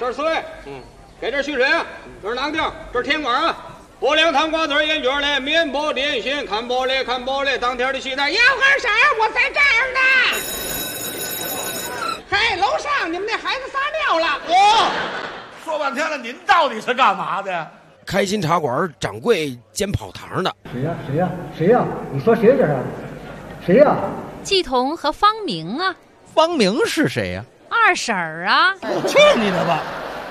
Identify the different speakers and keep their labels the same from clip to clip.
Speaker 1: 这是水，给这蓄水啊，这是囊丁，这是甜瓜啊。薄凉汤瓜子烟卷嘞，面包点心，看玻璃看玻璃，当天的西餐要干啥？我在这儿呢。嘿，楼上你们那孩子撒尿了。
Speaker 2: 说半天了，您到底是干嘛的呀？
Speaker 3: 开心茶馆掌柜兼跑堂的。
Speaker 4: 谁呀？你说谁这是？谁呀？
Speaker 5: 季彤和方明啊。
Speaker 6: 方明是谁呀？
Speaker 5: 二婶儿啊。
Speaker 2: 去你的吧！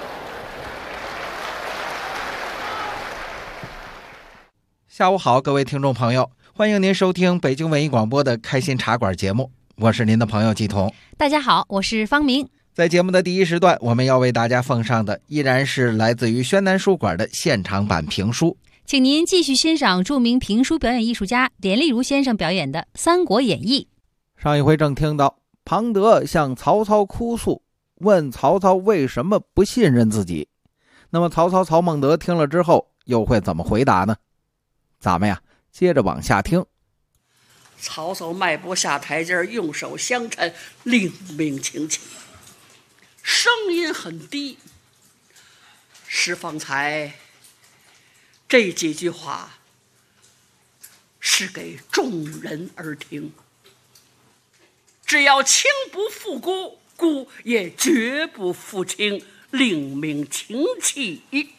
Speaker 6: 下午好，各位听众朋友，欢迎您收听北京文艺广播的开心茶馆节目，我是您的朋友季彤。
Speaker 5: 大家好，我是方明。
Speaker 6: 在节目的第一时段，我们要为大家奉上的依然是来自于宣南书馆的现场版评书，
Speaker 5: 请您继续欣赏著名评书表演艺术家连丽如先生表演的《三国演义》。
Speaker 6: 上一回正听到庞德向曹操哭诉，问曹操为什么不信任自己。那么曹操曹孟德听了之后又会怎么回答呢？咱们呀接着往下听。
Speaker 7: 曹操迈步下台阶，用手相搀，令命请起，声音很低。是方才这几句话是给众人而听，只要卿不负孤，孤也绝不负卿，令命请起。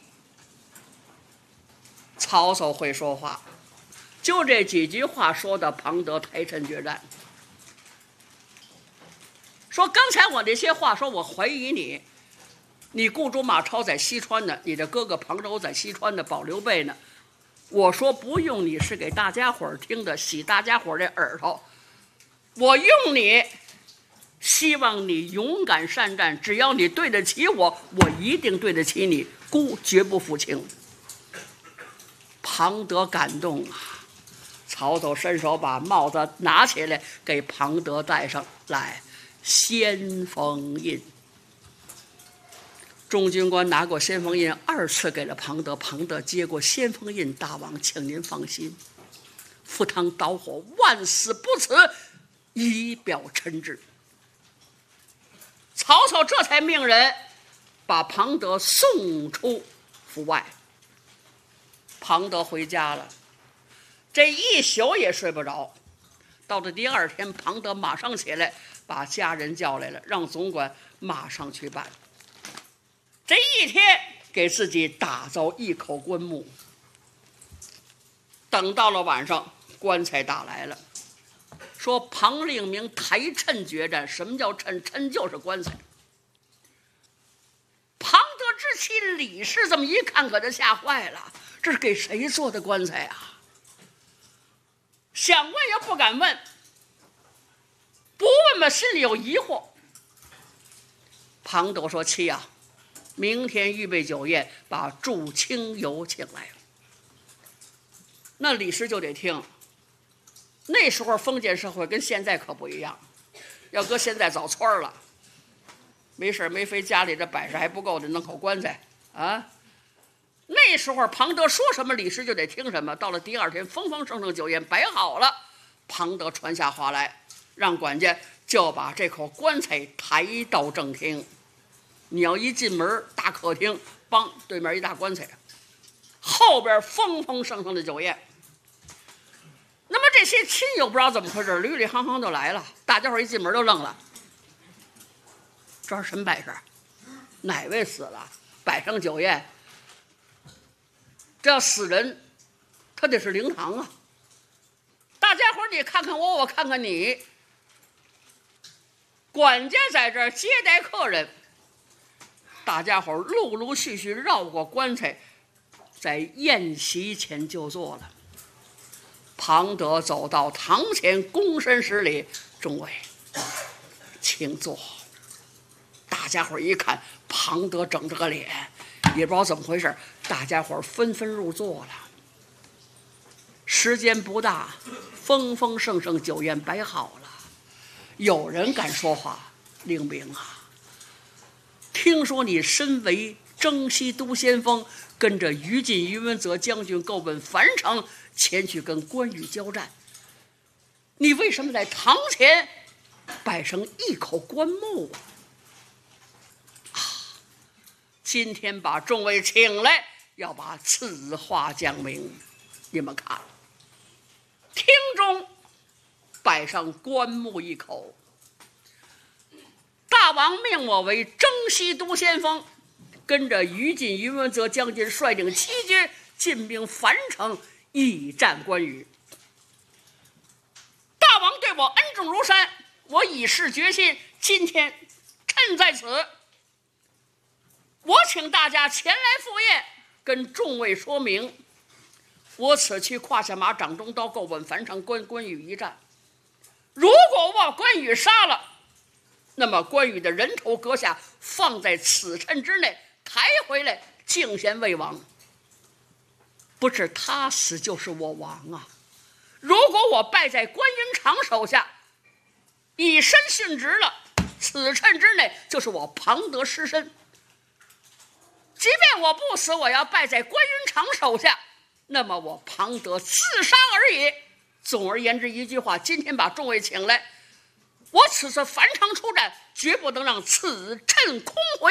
Speaker 7: 曹操会说话，就这几句话说的庞德台陈决战。说刚才我那些话，说我怀疑你雇主马超在西川呢，你的哥哥庞柔在西川呢，保刘备呢。我说不用你，是给大家伙听的，洗大家伙这耳朵。我用你，希望你勇敢善战，只要你对得起我，我一定对得起你，孤绝不负卿。庞德感动啊，曹操伸手把帽子拿起来给庞德戴上来，先锋印。众军官拿过先锋印，二次给了庞德，庞德接过先锋印，大王请您放心，赴汤蹈火，万死不辞，以表臣志。曹操这才命人把庞德送出府外。庞德回家了，这一宿也睡不着。到了第二天，庞德马上起来，把家人叫来了，让总管马上去办。这一天给自己打造一口棺木。等到了晚上，棺材打来了，说庞令明台陈决战。什么叫陈？陈就是棺材。庞德之妻李氏这么一看，可就吓坏了，这是给谁做的棺材啊？想问也不敢问，不问吧心里有疑惑。庞德说：妻啊，明天预备酒宴，把祝清游请来。那李氏就得听。那时候封建社会跟现在可不一样，要搁现在早窜了，没事没非家里这摆设还不够的，弄口棺材啊。那时候庞德说什么，李氏就得听什么。到了第二天，丰丰盛盛酒宴摆好了，庞德传下话来，让管家就把这口棺材抬到正厅。你要一进门，大客厅，梆，对面一大棺材，后边丰丰盛盛的酒宴。那么这些亲友不知道怎么回事，吕吕行行就来了，大家伙一进门就愣了。这是什么摆设？哪位死了？摆上酒宴？这要死人，他得是灵堂啊！大家伙你看看我，我看看你。管家在这儿接待客人，大家伙陆陆续续绕过棺材，在宴席前就坐了。庞德走到堂前，躬身施礼：“众位，请坐。”大家伙一看，庞德整着个脸，也不知道怎么回事，大家伙纷纷入座了。时间不大，丰丰盛盛酒宴摆好了。有人敢说话：“令明啊，听说你身为征西都先锋，跟着于禁、于文泽将军够奔樊城，前去跟关羽交战，你为什么在堂前摆成一口棺木啊？ 今天把众位请来，要把此话讲明。你们看，厅中摆上棺木一口，大王命我为征西都先锋，跟着于禁、于文泽将军率领7军进兵樊城，一战关羽。大王对我恩重如山，我以誓决心，今天趁在此，我请大家前来赴宴，跟众位说明，我此去胯下马，掌中刀，够稳樊城，关羽一战。如果我把关羽杀了，那么关羽的人头阁下放在此谶之内，抬回来敬贤魏王。不是他死就是我亡啊！如果我败在关云长手下，以身殉职了，此谶之内就是我庞德失身。即便我不死，我要败在关云长手下，那么我庞德自杀而已。总而言之一句话，今天把众位请来，我此次樊城出战，绝不能让此谶空回。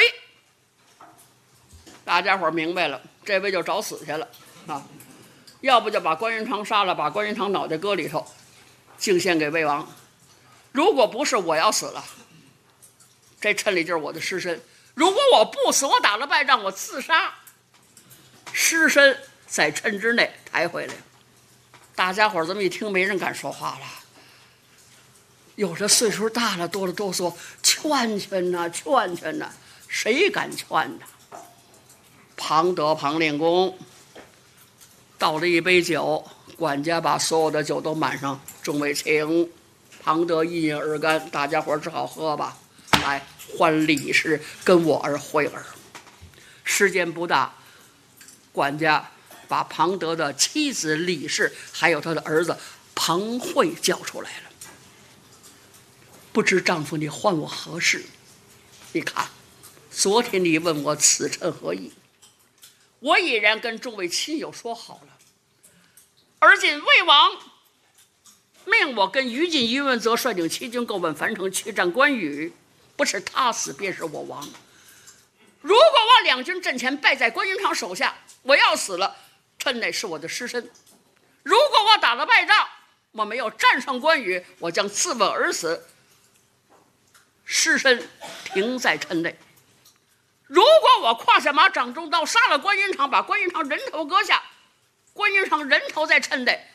Speaker 7: 大家伙明白了，这回就找死去了啊！要不就把关云长杀了，把关云长脑袋搁里头，敬献给魏王。如果不是我要死了，这谶里就是我的尸身。如果我不死，我打了败仗，我自杀，尸身在谶之内抬回来。大家伙这么一听，没人敢说话了。有的岁数大了，哆了哆嗦，劝劝呐，劝劝呐，谁敢劝呐？庞德、庞令公倒了一杯酒，管家把所有的酒都满上，众位请。庞德一饮而干，大家伙只好喝吧。来，唤李氏跟我儿会儿。时间不大，管家把庞德的妻子李氏还有他的儿子庞会叫出来了。不知丈夫你唤我何事？你看，昨天你问我此谶何意，我已然跟众位亲友说好了。而今魏王命我跟于禁、于文泽率领7军够奔樊城去战关羽，不是他死便是我亡。如果我两军阵前败在关云长手下，我要死了，谶内是我的尸身；如果我打了败仗，我没有战胜关羽，我将自刎而死，尸身停在谶内。如果我胯下马，掌中刀，杀了关云长，把关云长人头割下，关云长人头在谶内，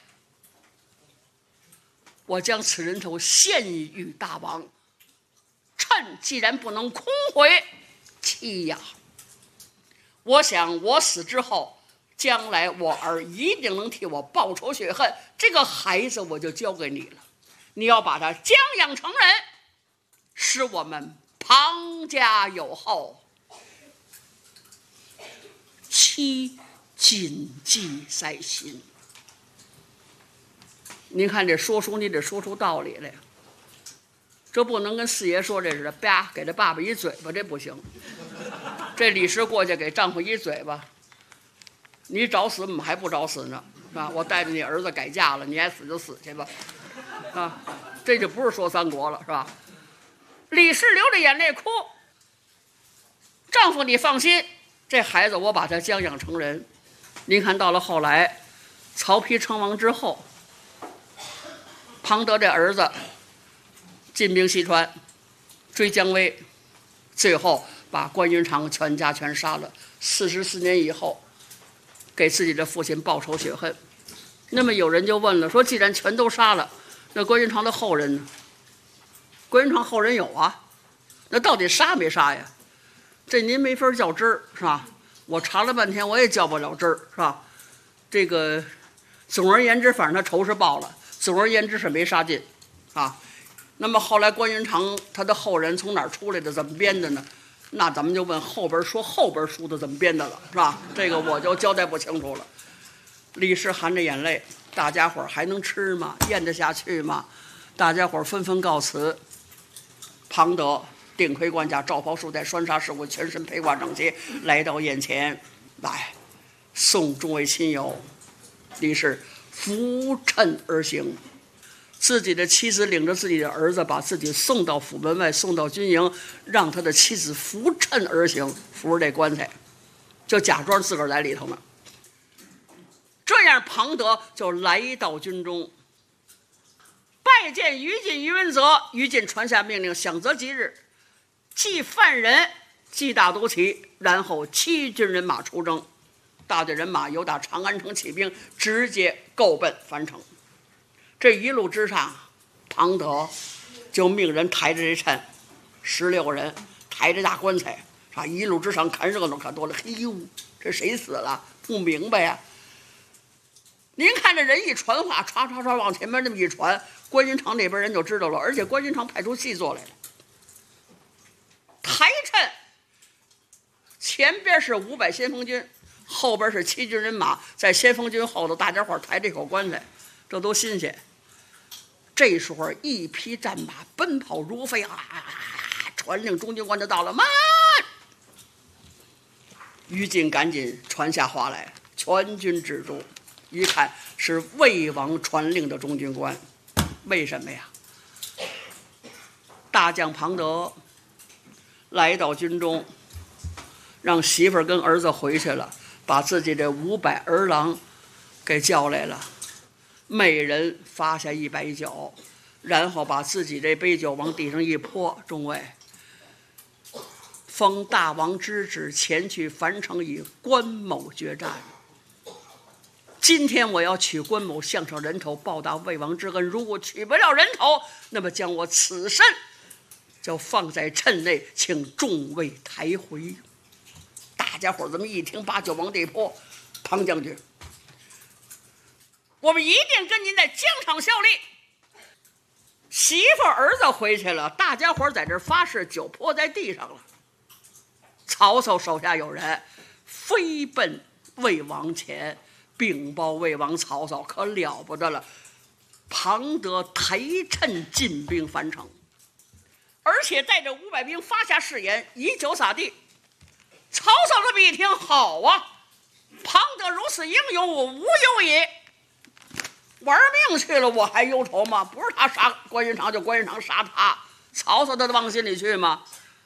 Speaker 7: 我将此人头献与大王。谶既然不能空回，妻呀，我想我死之后，将来我儿一定能替我报仇雪恨，这个孩子我就交给你了，你要把他将养成人，使我们庞家有后。妻谨记在心。您看这说书，你得说出道理来，这不能跟四爷说这似的，啪给他爸爸一嘴巴，这不行。这李氏过去给丈夫一嘴巴，你找死，我们还不找死呢，是吧？我带着你儿子改嫁了，你爱死就死去吧，啊，这就不是说三国了，是吧？李氏流着眼泪哭，丈夫你放心，这孩子我把他将养成人。您看到了后来，曹丕称王之后，庞德这儿子进兵西川，追姜维，最后把关云长全家全杀了。44年以后，给自己的父亲报仇雪恨。那么有人就问了，说既然全都杀了，那关云长的后人呢？关云长后人有啊，那到底杀没杀呀？这您没法较真儿，是吧？我查了半天，我也较不了真儿，是吧？这个，总而言之，反正他仇是报了，总而言之是没杀尽，啊。那么后来关云长他的后人从哪儿出来的，怎么编的呢？那咱们就问后边说后边书的怎么编的了，是吧？这个我就交代不清楚了。李氏含着眼泪，大家伙还能吃吗？咽得下去吗？大家伙纷纷告辞。庞德顶盔冠甲，罩袍束带，栓纱饰物，全身披挂整齐，来到眼前，来送众位亲友。李氏扶谶而行，自自己的妻子领着自己的儿子，把自己送到府门外，送到军营，让他的妻子扶衬而行，扶着这棺材，就假装自个儿在里头呢。这样，庞德就来到军中，拜见于禁、于文泽。于禁传下命令，想择吉日，祭犯人，祭大都旗，然后7军人马出征。大队人马由打长安城起兵，直接够奔樊城。这一路之上，庞德就命人抬着这抻，16个人抬着大棺材，一路之上看热闹看多了。嘿呦，这谁死了？不明白呀。您看这人一传话，唰唰唰往前面那么一传，关云长那边人就知道了，而且关云长派出细作来了。抬抻前边是500先锋军，后边是7军人马，在先锋军后头，大家伙抬这口棺材，这都新鲜。这时候一匹战马奔跑如飞啊！传令中军官就到了，慢！于禁赶紧传下话来，全军止住。一看是魏王传令的中军官，为什么呀？大将庞德来到军中，让媳妇儿跟儿子回去了，把自己这500儿郎给叫来了，每人发下1杯酒，然后把自己这杯酒往地上一泼。众位，奉大王之旨，前去樊城与关某决战。今天我要取关某项上人头，报答魏王之恩。如果取不了人头，那么将我此身就放在抻内，请众位抬回。大家伙这么一听，把酒往地泼。庞将军，我们一定跟您在疆场效力。媳妇儿子回去了，大家伙在这发誓，酒泼在地上了。曹操手下有人飞奔魏王前，禀报魏王曹操，可了不得了，庞德抬抻进兵樊城，而且带着500兵发下誓言，以酒洒地。曹操这么一听，好啊，庞德如此英勇，我无忧矣。玩命去了，我还忧愁吗？不是他杀关云长，就关云长杀他，曹操他往心里去吗？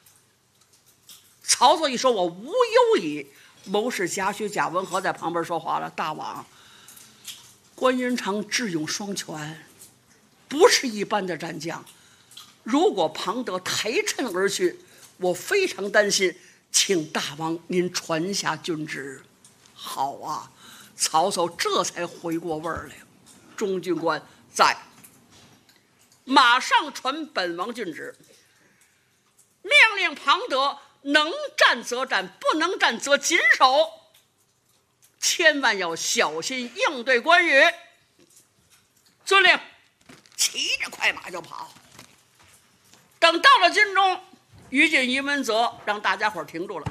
Speaker 7: 曹操一说我无忧矣，谋士贾诩、贾文和在旁边说话了：大王，关云长智勇双全，不是一般的战将，如果庞德抬抻而去，我非常担心，请大王您传下军旨。好啊，曹操这才回过味儿来。中军官在，马上传本王郡旨，命令庞德能战则战，不能战则谨守，千万要小心应对关羽。遵令，骑着快马就跑。等到了军中，于禁、于文泽让大家伙停住了，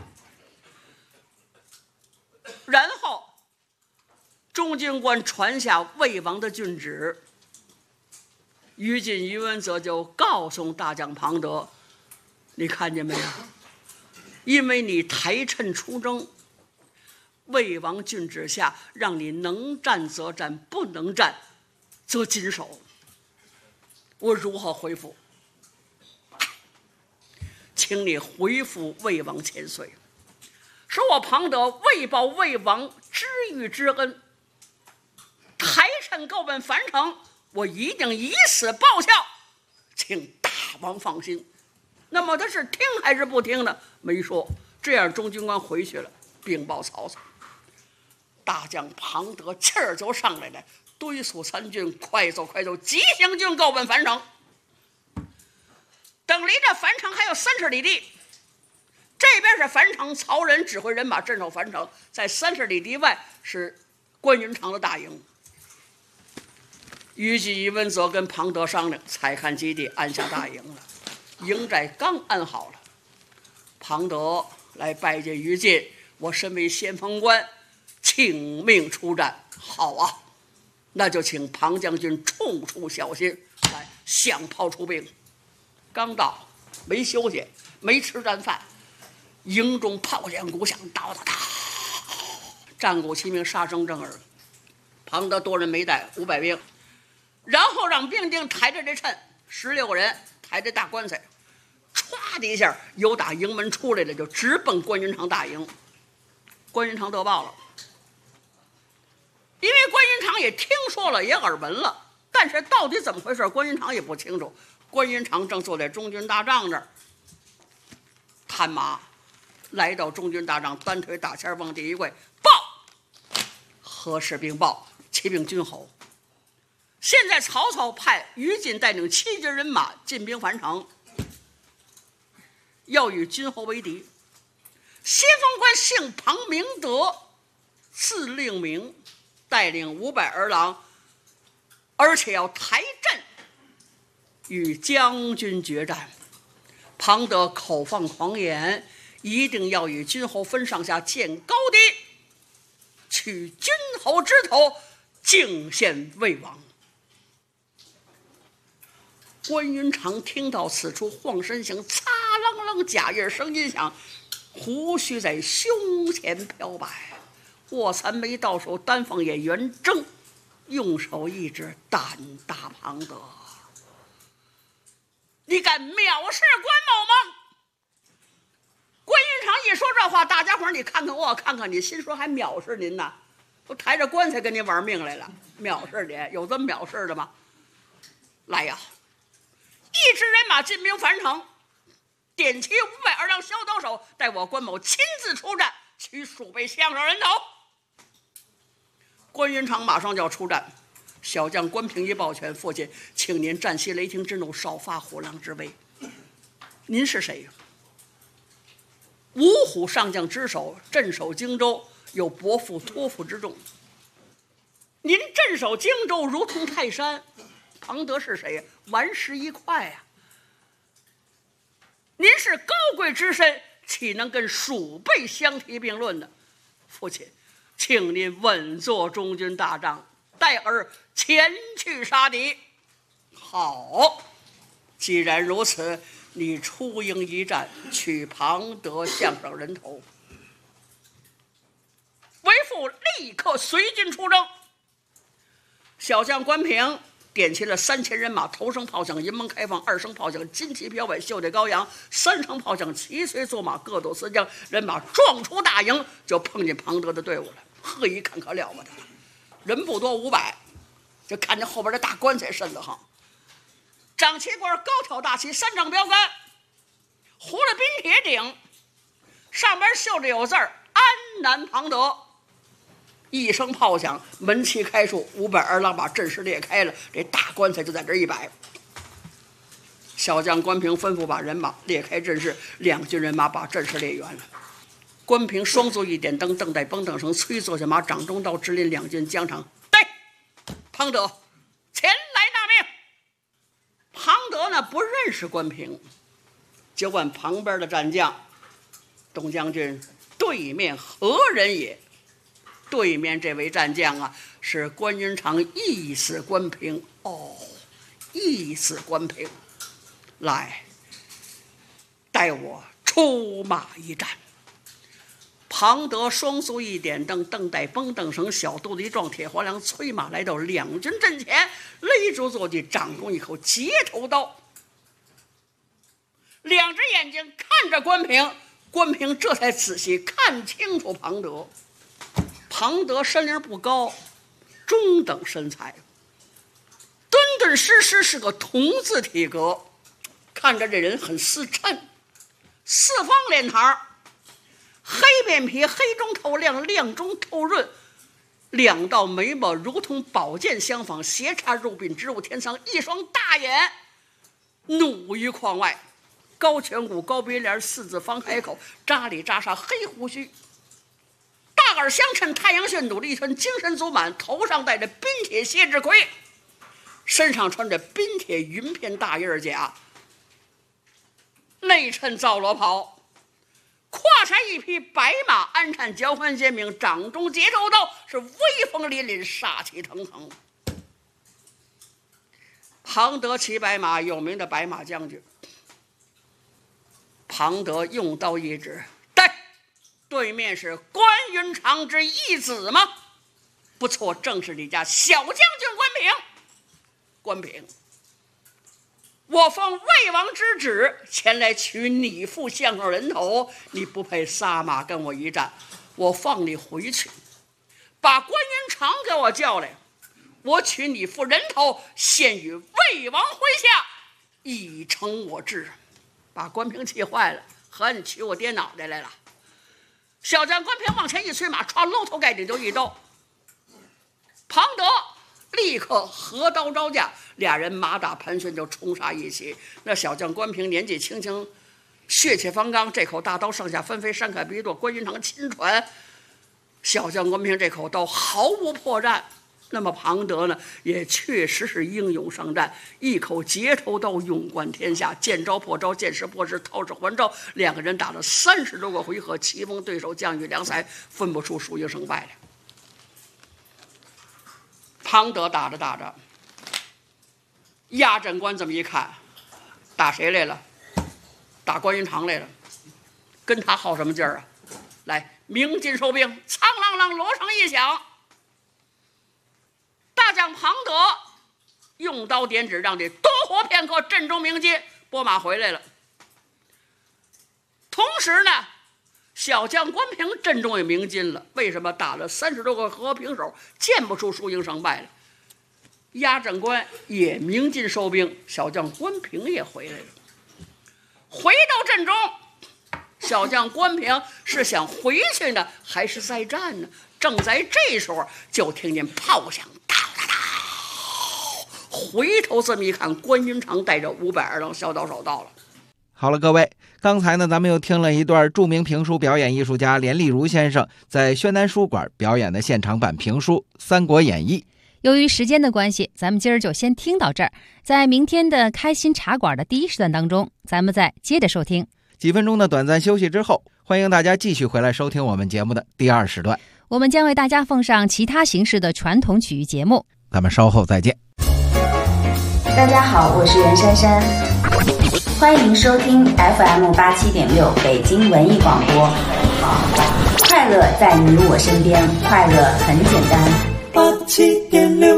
Speaker 7: 然后中军官传下魏王的郡旨，于禁、于文泽就告诉大将庞德：你看见没有？因为你抬抻出征，魏王郡旨下让你能战则战，不能战则谨守。我如何回复？请你回复魏王千岁，说我庞德为报魏王知遇之恩，抬抻够奔樊城，我一定以此报效，请大王放心。那么他是听还是不听呢？没说。这样中军官回去了，禀报曹操。大将庞德气儿就上来了，敦促参军快走快走，急行军够奔樊城。等离这樊城还有30里地，这边是樊城，曹仁指挥人马镇守樊城，在30里地外是关云长的大营。于禁、于文泽跟庞德商量，采看基地，安下大营了。营寨刚安好了，庞德来拜见于禁，我身为先锋官，请命出战。好啊，那就请庞将军处处小心，来响炮出兵。刚到，没休息，没吃战饭，营中炮响鼓响，叨叨叨，战鼓齐鸣，杀声震耳。庞德多人没带500兵， 然后让兵丁抬着这秤，16个人抬着大棺材，歘的一下由打营门出来了，就直奔关云长大营。关云长得报了，因为关云长也听说了，也耳闻了，但是到底怎么回事，关云长也不清楚。关云长正坐在中军大帐那儿，探马来到中军大帐，单腿打前往地一跪，报！何士兵报，启禀君侯，现在曹操派于禁带领7军人马进兵樊城，要与君侯为敌。先锋官姓庞，名德，字令明，带领500儿郎，而且要抬阵与将军决战。庞德口放狂言，一定要与君侯分上下，见高低，取君侯之头，敬献魏王。关云长听到此处，晃身行，擦啷啷，甲叶声音响，胡须在胸前飘摆，卧蚕眉到手，丹凤眼圆睁，用手一指，胆大庞德，你敢藐视关某吗？关云长一说这话，大家伙你看看我，看看你，心说还藐视您呢？都抬着棺材跟您玩命来了，藐视你，有这么藐视的吗？来呀！一支人马进兵樊城，点齐500儿郎小刀手，带我关某亲自出战，取数倍项上人头。关云长马上就要出战，小将关平一抱拳，父亲，请您暂息雷霆之怒，少发虎狼之威。您是谁呀？五虎上将之首，镇守荆州，有伯父托付之重。您镇守荆州如同泰山，庞德是谁呀？顽石一块呀！您是高贵之身，岂能跟鼠辈相提并论呢？父亲，请您稳坐中军大帐，待儿前去杀敌。好，既然如此，你出营一战，取庞德项上人头。为父立刻随军出征。小将关平点齐了3000人马，头声炮响，银门开放；2声炮响，金旗飘摆，袖带高扬；3声炮响，骑随坐马，各斗4将，人马撞出大营，就碰见庞德的队伍了。呵，一看可了不得了，人不多500，就看见后边的大棺材瘆得慌。长旗官高挑大旗，3丈标杆，糊了冰铁顶，上边绣着有字儿“安南庞德”。一声炮响，门旗开处，500儿郎把阵势裂开了，这大棺材就在这一摆。小将关平吩咐把人马裂开阵势，2军人马把阵势裂圆了。关平双足一点灯，邓带绷等绳，催坐下马，掌中刀，指令2军疆场。对，庞德，前来纳命。庞德呢不认识关平，就问旁边的战将：“董将军，对面何人也？”对面这位战将啊，是关云长义子关平。哦，义子关平，来，带我出马一战。庞德双足一点蹬，蹬带绷蹬绳，小肚子一撞，铁黄梁催马来到2军阵前，勒住坐骑，掌中一口截头刀。2只眼睛看着关平，关平这才仔细看清楚庞德。庞德身龄不高，中等身材，敦敦实实，是个童子体格，看着这人很思碜。四方脸膛，黑面皮，黑中透亮，亮中透润，2道眉毛如同宝剑相仿，斜插入鬓，直入天仓，一双大眼怒于眶外，高颧骨，高鼻梁，4字方开口，扎里扎煞，黑胡须，大耳相衬，太阳穴，努力圈，精神足满，头上戴着冰铁蝎子盔，身上穿着冰铁云片大叶甲，内衬皂罗袍，胯下一匹白马，鞍颤交欢鲜明，掌中截头刀，是威风凛凛，杀气腾腾。庞德骑白马，有名的白马将军。庞德用刀一指，对面是关云长之义子吗？不错，正是你家小将军关平。 关平，我奉魏王之旨前来取你父项上人头，你不配撒马跟我一战，我放你回去，把关云长给我叫来，我取你父人头献与魏王麾下，以成我志。把关平气坏了，和你取我爹脑袋来了。小将关平往前一催马，歘，露头盖顶就一刀。庞德立刻合刀招架，俩人马打盘旋就冲杀一起。那小将关平年纪轻轻，血气方刚，这口大刀上下纷飞，山凯鼻剁，关云长亲传。小将关平这口刀毫无破绽。那么庞德呢，也确实是英勇上战，一口截头刀勇冠天下，见招破招，见势破势，套式还招。两个人打了30多个回合，棋逢对手，将遇良才，分不出输赢胜败来。庞德打着打着，压阵官这么一看，打谁来了？打关云长来了，跟他耗什么劲儿啊？来，鸣金收兵，苍啷啷锣声一响，大将庞德用刀点指，让你多活片刻，阵中鸣金，拨马回来了。同时呢，小将关平阵中也鸣金了。为什么？打了30多个和平手，见不出输赢胜败来。压阵官也鸣金收兵，小将关平也回来了。回到阵中，小将关平是想回去呢，还是再战呢？正在这时候，就听见炮响，哒哒哒。回头这么一看，关云长带着500二郎小刀手到了。
Speaker 6: 好了，各位，刚才呢，咱们又听了一段著名评书表演艺术家连丽如先生在宣南书馆表演的现场版评书《三国演义》。
Speaker 5: 由于时间的关系，咱们今儿就先听到这儿。在明天的开心茶馆的第1时段当中，咱们再接着收听。
Speaker 6: 几分钟的短暂休息之后，欢迎大家继续回来收听我们节目的第2时段。
Speaker 5: 我们将为大家奉上其他形式的传统曲艺节目。
Speaker 6: 咱们稍后再见。
Speaker 8: 大家好，我是袁姗姗，欢迎收听 FM87.6 北京文艺广播。快乐在你我身边，快乐很简单。87.6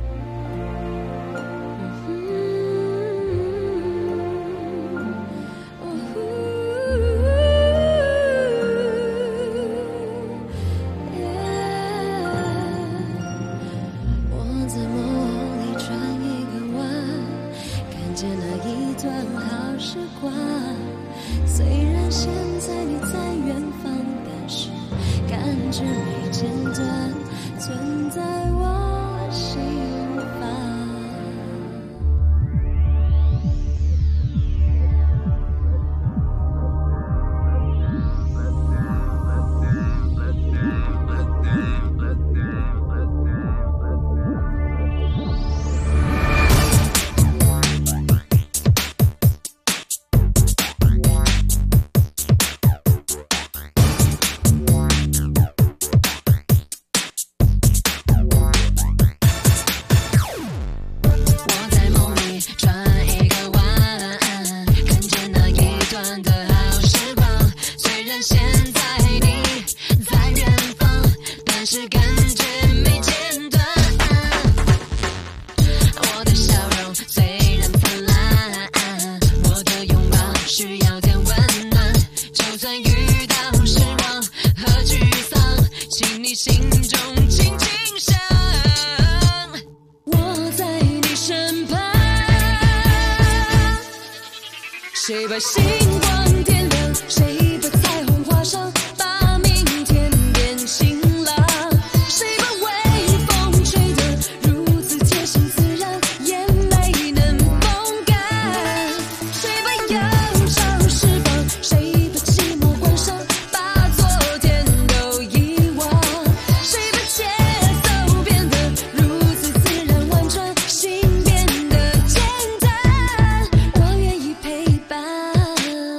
Speaker 9: 谁把星光点亮？谁把彩虹画上？把明天变晴朗。谁把微风吹得如此贴心自然，眼泪能风干？谁把忧伤释放？谁把寂寞关上？把昨天都遗忘。谁把节奏变得如此自然婉转，心变得简单？我愿意陪伴。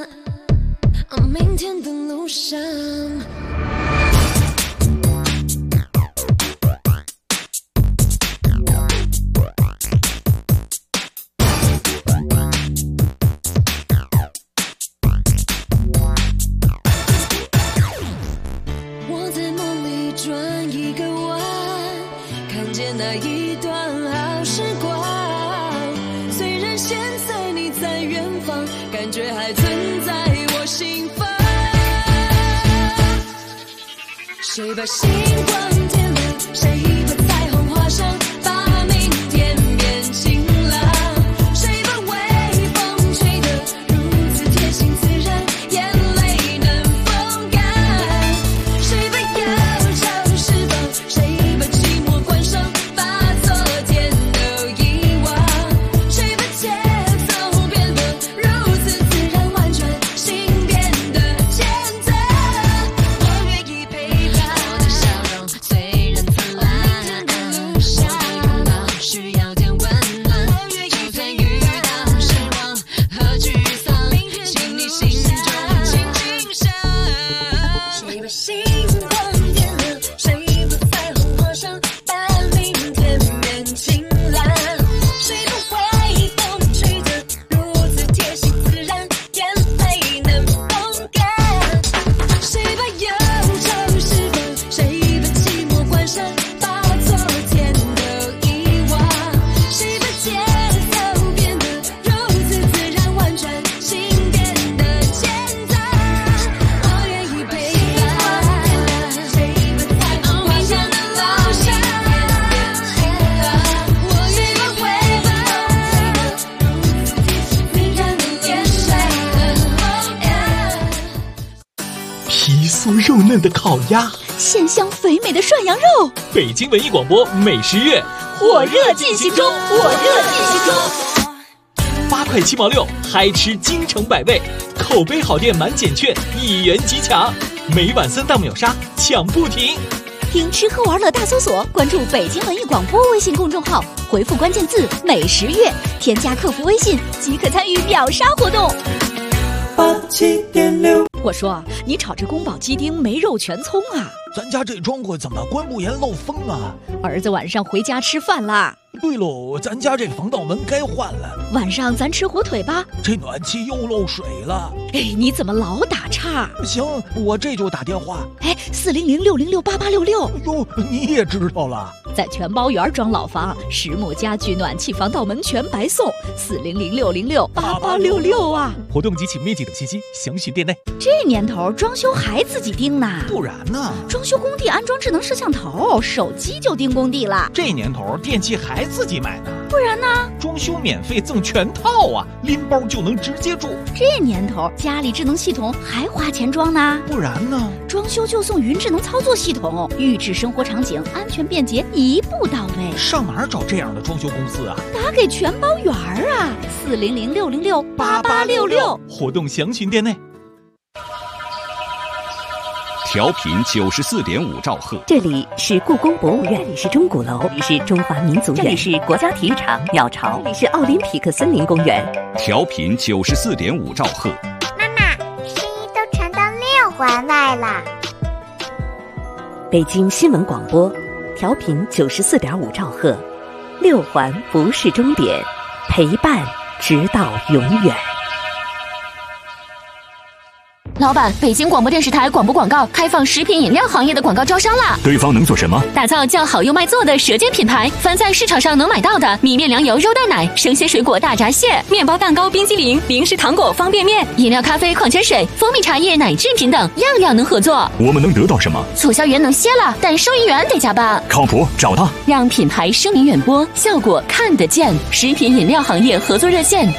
Speaker 9: 来存在我心房。谁把星光点亮，谁把彩虹画上，把明天变晴朗。谁把微风吹得如此贴心自然，眼泪能风干。谁把忧愁释放，谁把寂寞关上，把昨天都遗忘。谁把节奏变得如此自然婉转，心变得简单。我愿意陪伴我的笑容，虽然灿烂，路上拥抱需要点温暖。就算遇到失望和沮丧，请你心中轻轻想。谁把星光点亮，谁把彩虹画上，把明天变晴朗。谁把微风吹得如此贴心自然，眼泪能风干。谁把忧愁释放，谁把寂寞关上，把昨天都遗忘。谁把节奏变得如此自然婉转，心变得简单。我愿意陪伴，谁把彩虹画上，路上晴朗。我愿意回报，自然的眼泪能风干。
Speaker 10: 皮酥肉嫩的烤鸭，
Speaker 11: 鲜香肥美的涮羊肉，
Speaker 10: 北京文艺广播美食月
Speaker 11: 火热进行中，火热进行中。
Speaker 10: ，8块7毛6，嗨吃京城百味，口碑好店满减券1元即抢，每晚3档秒杀，抢不停。
Speaker 11: 听吃喝玩乐大搜索，关注北京文艺广播微信公众号，回复关键字“美食月”，添加客服微信即可参与秒杀活动。
Speaker 12: 87.6，
Speaker 11: 我说你炒这宫保鸡丁没肉全葱啊？
Speaker 12: 咱家这庄稼怎么关不严漏风啊？
Speaker 11: 儿子晚上回家吃饭啦。
Speaker 12: 对喽，咱家这防盗门该换了。
Speaker 11: 晚上咱吃火腿吧。
Speaker 12: 这暖气又漏水了。
Speaker 11: 哎，你怎么老打岔？
Speaker 12: 行，我这就打电话。
Speaker 11: 哎，400-606-8866。
Speaker 12: 哟，你也知道了。
Speaker 11: 在全包园装老房，实木家具、暖气、防盗门全白送。400-606-8866啊！
Speaker 10: 活动及请面积等信息详询店内。
Speaker 11: 这年头装修还自己盯呢？
Speaker 12: 不然呢？
Speaker 11: 装修工地安装智能摄像头，手机就盯工地了。
Speaker 12: 这年头电器还自己买呢？
Speaker 11: 不然呢？
Speaker 12: 装修免费赠全套啊，拎包就能直接住。
Speaker 11: 这年头家里智能系统还花钱装呢？
Speaker 12: 不然呢？
Speaker 11: 装修就送云智能操作系统，预制生活场景，安全便捷，一步到位。
Speaker 12: 上哪儿找这样的装修公司啊？
Speaker 11: 打给全包园啊，400-606-8866。
Speaker 10: 活动详询店内。
Speaker 13: 调频94.5兆赫，
Speaker 14: 这里是故宫博物院，这里是钟鼓楼，这里是中华民族院，这里是国家体育场鸟巢，这里是奥林匹克森林公园。
Speaker 13: 调频94.5兆赫。
Speaker 15: 妈妈，声音都传到6环外了。
Speaker 14: 北京新闻广播，调频94.5兆赫，6环不是终点，陪伴直到永远。
Speaker 16: 老板，北京广播电视台广播广告开放食品饮料行业的广告招商啦！
Speaker 13: 对方能做什么？
Speaker 16: 打造叫好又卖座的舌尖品牌，凡在市场上能买到的米面粮油肉蛋奶、生鲜水果大闸蟹、面包蛋糕、冰激凌、零食糖果、方便面、饮料、咖啡、矿泉水、蜂蜜茶叶、奶制品等，样样能合作。
Speaker 13: 我们能得到什么？
Speaker 16: 促销员能歇了，但收银员得加班。
Speaker 13: 靠谱，找他，
Speaker 16: 让品牌声名远播，效果看得见。食品饮料行业合作热线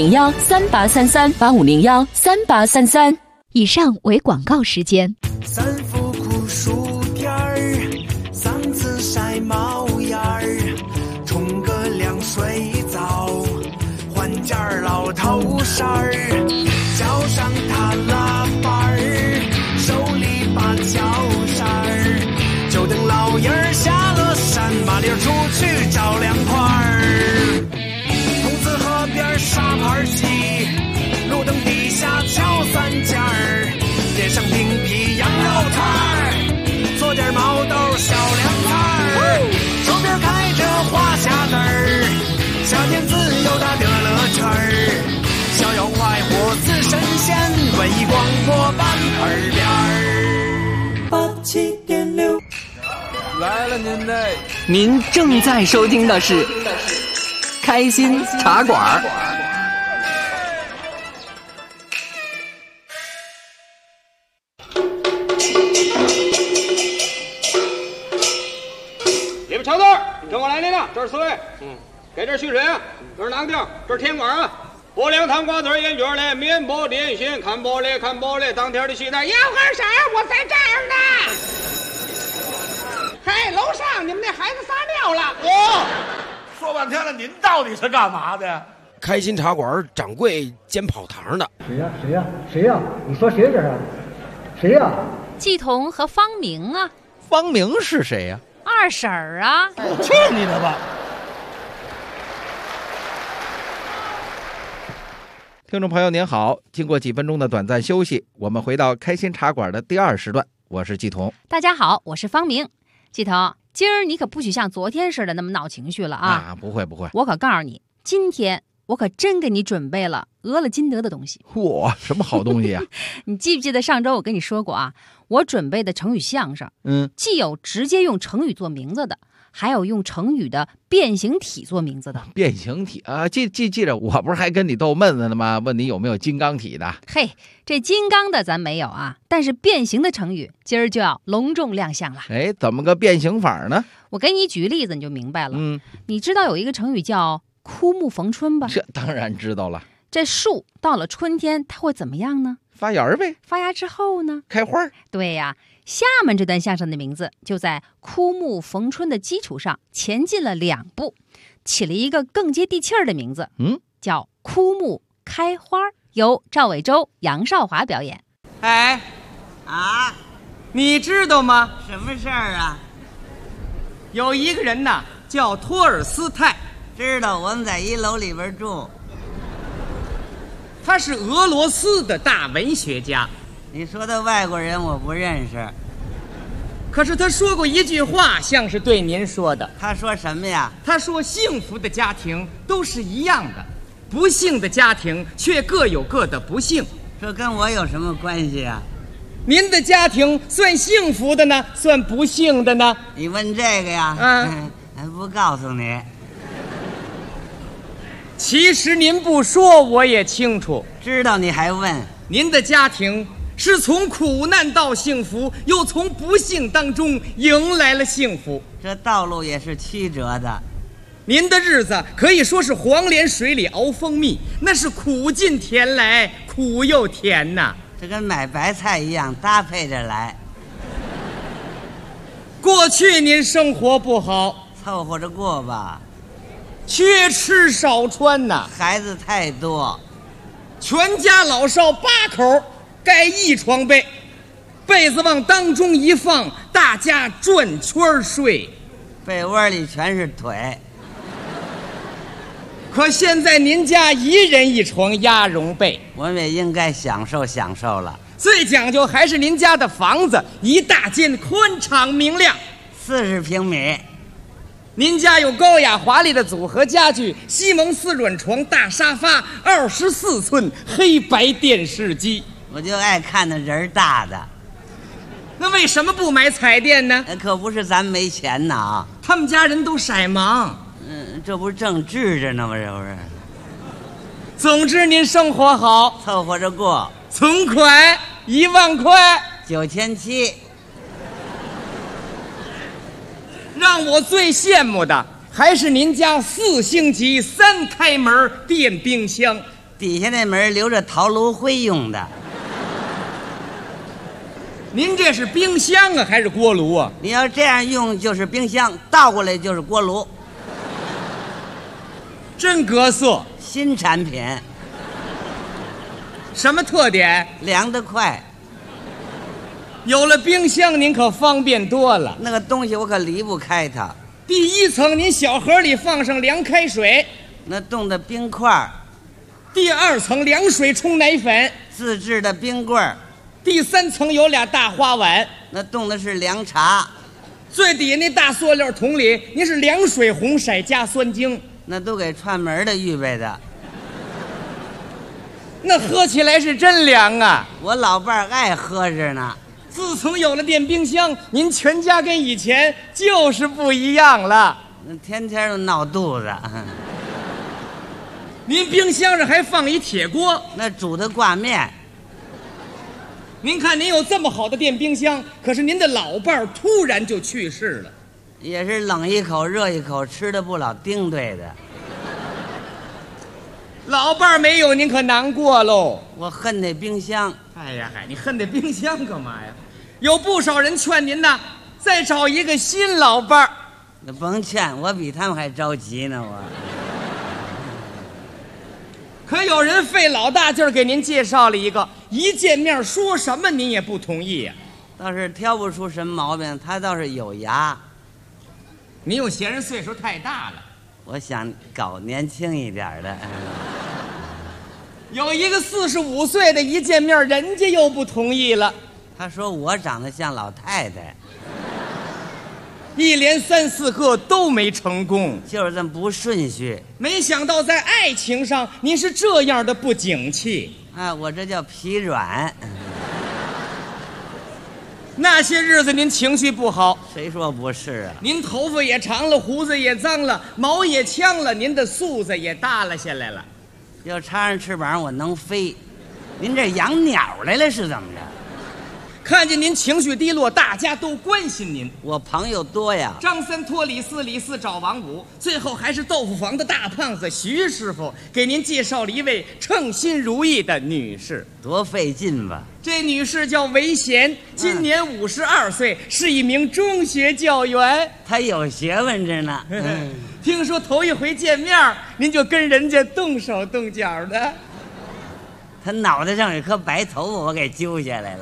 Speaker 16: ：8501-3833，8501-3833。
Speaker 11: 以上为广告时间。
Speaker 17: 三伏酷暑天儿，嗓子晒冒烟儿，冲个凉水澡，换件老头衫儿，脚上踏拉板儿，手里把脚扇儿，就等老爷儿下了山，麻溜出去找凉快儿。筒子河边沙盘棋，路灯底下敲三尖儿，点上冰皮羊肉串儿，做点毛豆小凉菜儿，手边开着花匣子儿，夏天自由它的乐趣儿，逍遥快活似神仙，文艺广播伴耳边儿。87.6，
Speaker 18: 来了您嘞！您正在收听的是开心茶馆。
Speaker 1: 这是水，给这蓄水啊，这是囊丁，这是甜瓜啊。拨凉糖瓜子烟卷嘞，面包点心，看玻璃看玻璃，当天的期待，要干啥？我在这儿呢。嘿，楼上你们那孩子撒尿了。
Speaker 2: 说半天了，您到底是干嘛的呀？
Speaker 3: 开心茶馆掌柜兼跑堂的。
Speaker 4: 谁呀？谁呀？谁呀？你说谁这是？谁呀？
Speaker 5: 季彤和方明啊。
Speaker 6: 方明是谁呀？
Speaker 5: 二婶儿啊。
Speaker 2: 去你的吧！
Speaker 6: 听众朋友您好，经过几分钟的短暂休息，我们回到开心茶馆的第2时段，我是季彤。
Speaker 5: 大家好，我是方明。季彤，今儿你可不许像昨天似的那么闹情绪了啊！
Speaker 6: 不会，
Speaker 5: 我可告诉你，今天我可真给你准备了俄了金德的东西。
Speaker 6: 哇，什么好东西啊？
Speaker 5: 你记不记得上周我跟你说过啊？我准备的成语相声，既有直接用成语做名字的，还有用成语的变形体做名字的。
Speaker 6: 变形体啊，记着，我不是还跟你逗闷子呢吗？问你有没有金刚体的？
Speaker 5: 嘿，这金刚的咱没有啊，但是变形的成语今儿就要隆重亮相了。
Speaker 6: 哎，怎么个变形法呢？
Speaker 5: 我给你举个例子你就明白了。你知道有一个成语叫枯木逢春吧？
Speaker 6: 这当然知道了。
Speaker 5: 这树到了春天它会怎么样呢？
Speaker 6: 发芽呗。
Speaker 5: 发芽之后呢？
Speaker 6: 开花。
Speaker 5: 对呀，下面这段相声的名字就在枯木逢春的基础上前进了2步，起了一个更接地气儿的名字，叫枯木开花，由赵伟洲、杨少华表演。
Speaker 19: 哎，你知道吗？
Speaker 20: 什么事儿啊？
Speaker 19: 有一个人呐，叫托尔斯泰。
Speaker 20: 知道，我们在1楼里边住。
Speaker 19: 他是俄罗斯的大文学家。
Speaker 20: 你说的外国人我不认识，
Speaker 19: 可是他说过一句话，像是对您说的。
Speaker 20: 他说什么呀？
Speaker 19: 他说幸福的家庭都是一样的，不幸的家庭却各有各的不幸。
Speaker 20: 这跟我有什么关系啊？
Speaker 19: 您的家庭算幸福的呢，算不幸的呢？
Speaker 20: 你问这个呀？不告诉你。
Speaker 19: 其实您不说我也清楚。
Speaker 20: 知道你还问？
Speaker 19: 您的家庭是从苦难到幸福，又从不幸当中迎来了幸福，
Speaker 20: 这道路也是曲折的。
Speaker 19: 您的日子可以说是黄连水里熬蜂蜜，那是苦尽甜来，苦又甜呐。
Speaker 20: 这跟买白菜一样，搭配着来。
Speaker 19: 过去您生活不好，
Speaker 20: 凑合着过吧。
Speaker 19: 缺吃少穿呐，
Speaker 20: 孩子太多，
Speaker 19: 全家老少8口盖一床被，被子往当中一放，大家转圈睡，
Speaker 20: 被窝里全是腿。
Speaker 19: 可现在您家1人1床鸭绒被，
Speaker 20: 我们也应该享受享受了。
Speaker 19: 最讲究还是您家的房子，一大间宽敞明亮
Speaker 20: ，40平米。
Speaker 19: 您家有高雅华丽的组合家具，西蒙斯软床、大沙发，24寸黑白电视机。
Speaker 20: 我就爱看那人大的。
Speaker 19: 那为什么不买彩电呢？
Speaker 20: 可不是咱没钱呐，
Speaker 19: 他们家人都色盲。
Speaker 20: 这不是正治着呢吗？这不是。
Speaker 19: 总之您生活好，
Speaker 20: 凑合着过。
Speaker 19: 存款1万块
Speaker 20: ，9700。
Speaker 19: 让我最羡慕的还是您家4星级3开门电冰箱，
Speaker 20: 底下那门留着陶炉灰用的。
Speaker 19: 您这是冰箱啊还是锅炉啊？
Speaker 20: 你要这样用就是冰箱，倒过来就是锅炉。
Speaker 19: 真格色，
Speaker 20: 新产品。
Speaker 19: 什么特点？
Speaker 20: 凉得快。
Speaker 19: 有了冰箱您可方便多了，
Speaker 20: 那个东西我可离不开它。
Speaker 19: 第1层您小盒里放上凉开水，
Speaker 20: 那冻的冰块。
Speaker 19: 第2层凉水冲奶粉，
Speaker 20: 自制的冰棍儿。
Speaker 19: 第3层有俩大花碗，
Speaker 20: 那冻的是凉茶。
Speaker 19: 最底下那大塑料桶里您是凉水红色加酸精，
Speaker 20: 那都给串门的预备的。
Speaker 19: 那喝起来是真凉啊！
Speaker 20: 我老伴儿爱喝着呢。
Speaker 19: 自从有了电冰箱，您全家跟以前就是不一样了。
Speaker 20: 那天天都闹肚子。
Speaker 19: 您冰箱上还放一铁锅，
Speaker 20: 那煮的挂面。
Speaker 19: 您看您有这么好的电冰箱，可是您的老伴儿突然就去世了。
Speaker 20: 也是冷一口热一口，吃的不老丁对的。
Speaker 19: 老伴儿没有，您可难过喽。
Speaker 20: 我恨那冰箱。
Speaker 19: 哎呀嗨，你恨那冰箱干嘛呀？有不少人劝您呐，再找一个新老伴儿。
Speaker 20: 那甭劝，我比他们还着急呢，我。
Speaker 19: 可有人费老大劲儿给您介绍了一个，一见面说什么您也不同意呀。
Speaker 20: 倒是挑不出什么毛病，他倒是有牙。
Speaker 19: 您又嫌人岁数太大了，
Speaker 20: 我想搞年轻一点的。
Speaker 19: 有一个45岁的，一见面人家又不同意了。
Speaker 20: 他说我长得像老太太。
Speaker 19: 一连3、4个都没成功，
Speaker 20: 就是这么不顺序。
Speaker 19: 没想到在爱情上您是这样的不景气
Speaker 20: 啊！我这叫疲软。
Speaker 19: 那些日子您情绪不好，
Speaker 20: 谁说不是啊？
Speaker 19: 您头发也长了，胡子也脏了，毛也呛了，您的素子也耷拉下来了。
Speaker 20: 要插上翅膀，我能飞。您这养鸟来了是怎么着？
Speaker 19: 看见您情绪低落，大家都关心您。
Speaker 20: 我朋友多呀，
Speaker 19: 张三托李四，李四找王五，最后还是豆腐坊的大胖子徐师傅给您介绍了一位称心如意的女士。
Speaker 20: 多费劲吧？
Speaker 19: 这女士叫韦贤，今年52岁，是一名中学教员。
Speaker 20: 她有学问着呢。
Speaker 19: 听说头一回见面，您就跟人家动手动脚的。
Speaker 20: 她脑袋上有颗白头发，我给揪下来了。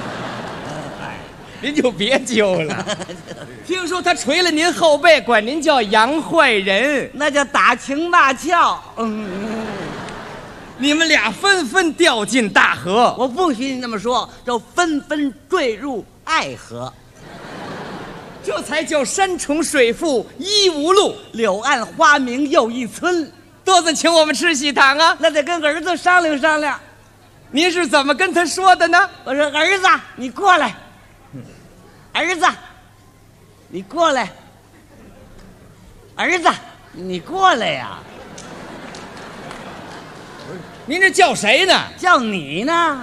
Speaker 19: 您就别揪了。听说他捶了您后背，管您叫杨坏人，
Speaker 20: 那叫打情骂俏。
Speaker 19: 你们俩纷纷掉进大河。
Speaker 20: 我不许你那么说，就纷纷坠入爱河。
Speaker 19: 这才叫山重水复疑无路，
Speaker 20: 柳暗花明又一村。
Speaker 19: 多子请我们吃喜糖啊，
Speaker 20: 那得跟儿子商量商量。
Speaker 19: 您是怎么跟他说的呢？
Speaker 20: 我说儿子，你过来。儿子，你过来。儿子，你过来呀！
Speaker 19: 您这叫谁呢？
Speaker 20: 叫你呢。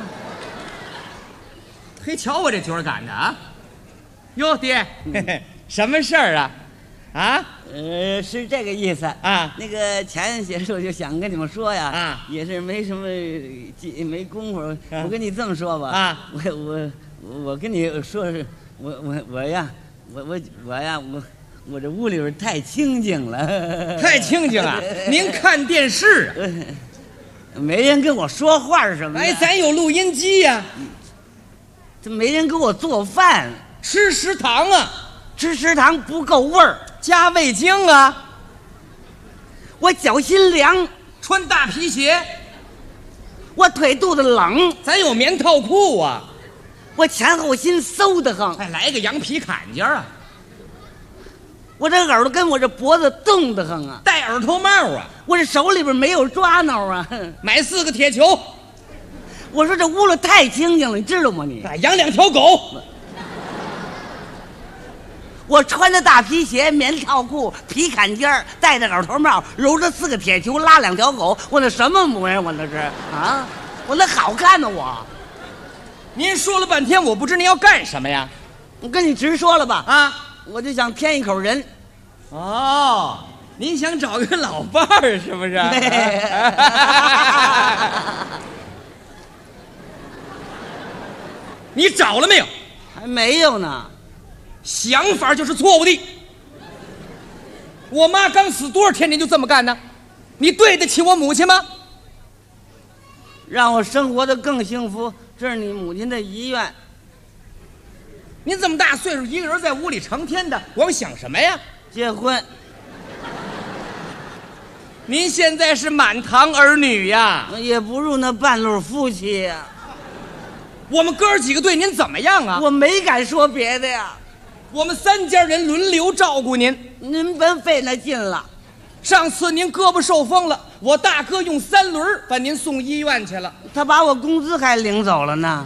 Speaker 19: 嘿，瞧我这角儿赶的啊！哟，爹，什么事儿啊？啊？
Speaker 20: 是这个意思
Speaker 19: 啊。
Speaker 20: 那个前些时候就想跟你们说呀，
Speaker 19: 啊，
Speaker 20: 也是没什么没功夫。我跟你这么说吧，
Speaker 19: 啊，
Speaker 20: 我跟你说是。我呀，我这屋里边太清静了，
Speaker 19: 太清静啊！您看电视啊？
Speaker 20: 没人跟我说话什么的。
Speaker 19: 哎，咱有录音机呀。
Speaker 20: 这没人给我做饭，
Speaker 19: 吃食堂啊？
Speaker 20: 吃食堂不够味儿，
Speaker 19: 加味精啊。
Speaker 20: 我脚心凉，
Speaker 19: 穿大皮鞋。
Speaker 20: 我腿肚子冷，
Speaker 19: 咱有棉套裤啊。
Speaker 20: 我前后心馊得慌，
Speaker 19: 哎，来个羊皮坎肩啊！
Speaker 20: 我这耳朵跟我这脖子冻得慌啊！
Speaker 19: 戴耳朵帽啊！
Speaker 20: 我这手里边没有抓挠啊！
Speaker 19: 买4个铁球。
Speaker 20: 我说这屋里太清静了，你知道吗你？
Speaker 19: 养2条狗。
Speaker 20: 我穿着大皮鞋、棉套裤、皮坎肩，戴着耳头帽，揉着4个铁球，拉2条狗，我那什么模样？我那是啊！我那好看吗？我。
Speaker 19: 您说了半天，我不知您要干什么呀？
Speaker 20: 我跟你直说了吧，
Speaker 19: 啊，
Speaker 20: 我就想添一口人。
Speaker 19: 哦，您想找个老伴儿是不是？你找了没有？
Speaker 20: 还没有呢。
Speaker 19: 想法就是错误的。我妈刚死多少天，您就这么干呢？你对得起我母亲吗？
Speaker 20: 让我生活得更幸福。这是你母亲的遗愿。
Speaker 19: 您这么大岁数，一个人在屋里成天的，光想什么呀？
Speaker 20: 结婚。
Speaker 19: 您现在是满堂儿女呀，
Speaker 20: 也不如那半路夫妻呀。
Speaker 19: 我们哥儿几个对您怎么样啊？
Speaker 20: 我没敢说别的呀。
Speaker 19: 我们3家人轮流照顾您，
Speaker 20: 您甭费那劲了。
Speaker 19: 上次您胳膊受风了，我大哥用3轮把您送医院去了。
Speaker 20: 他把我工资还领走了呢。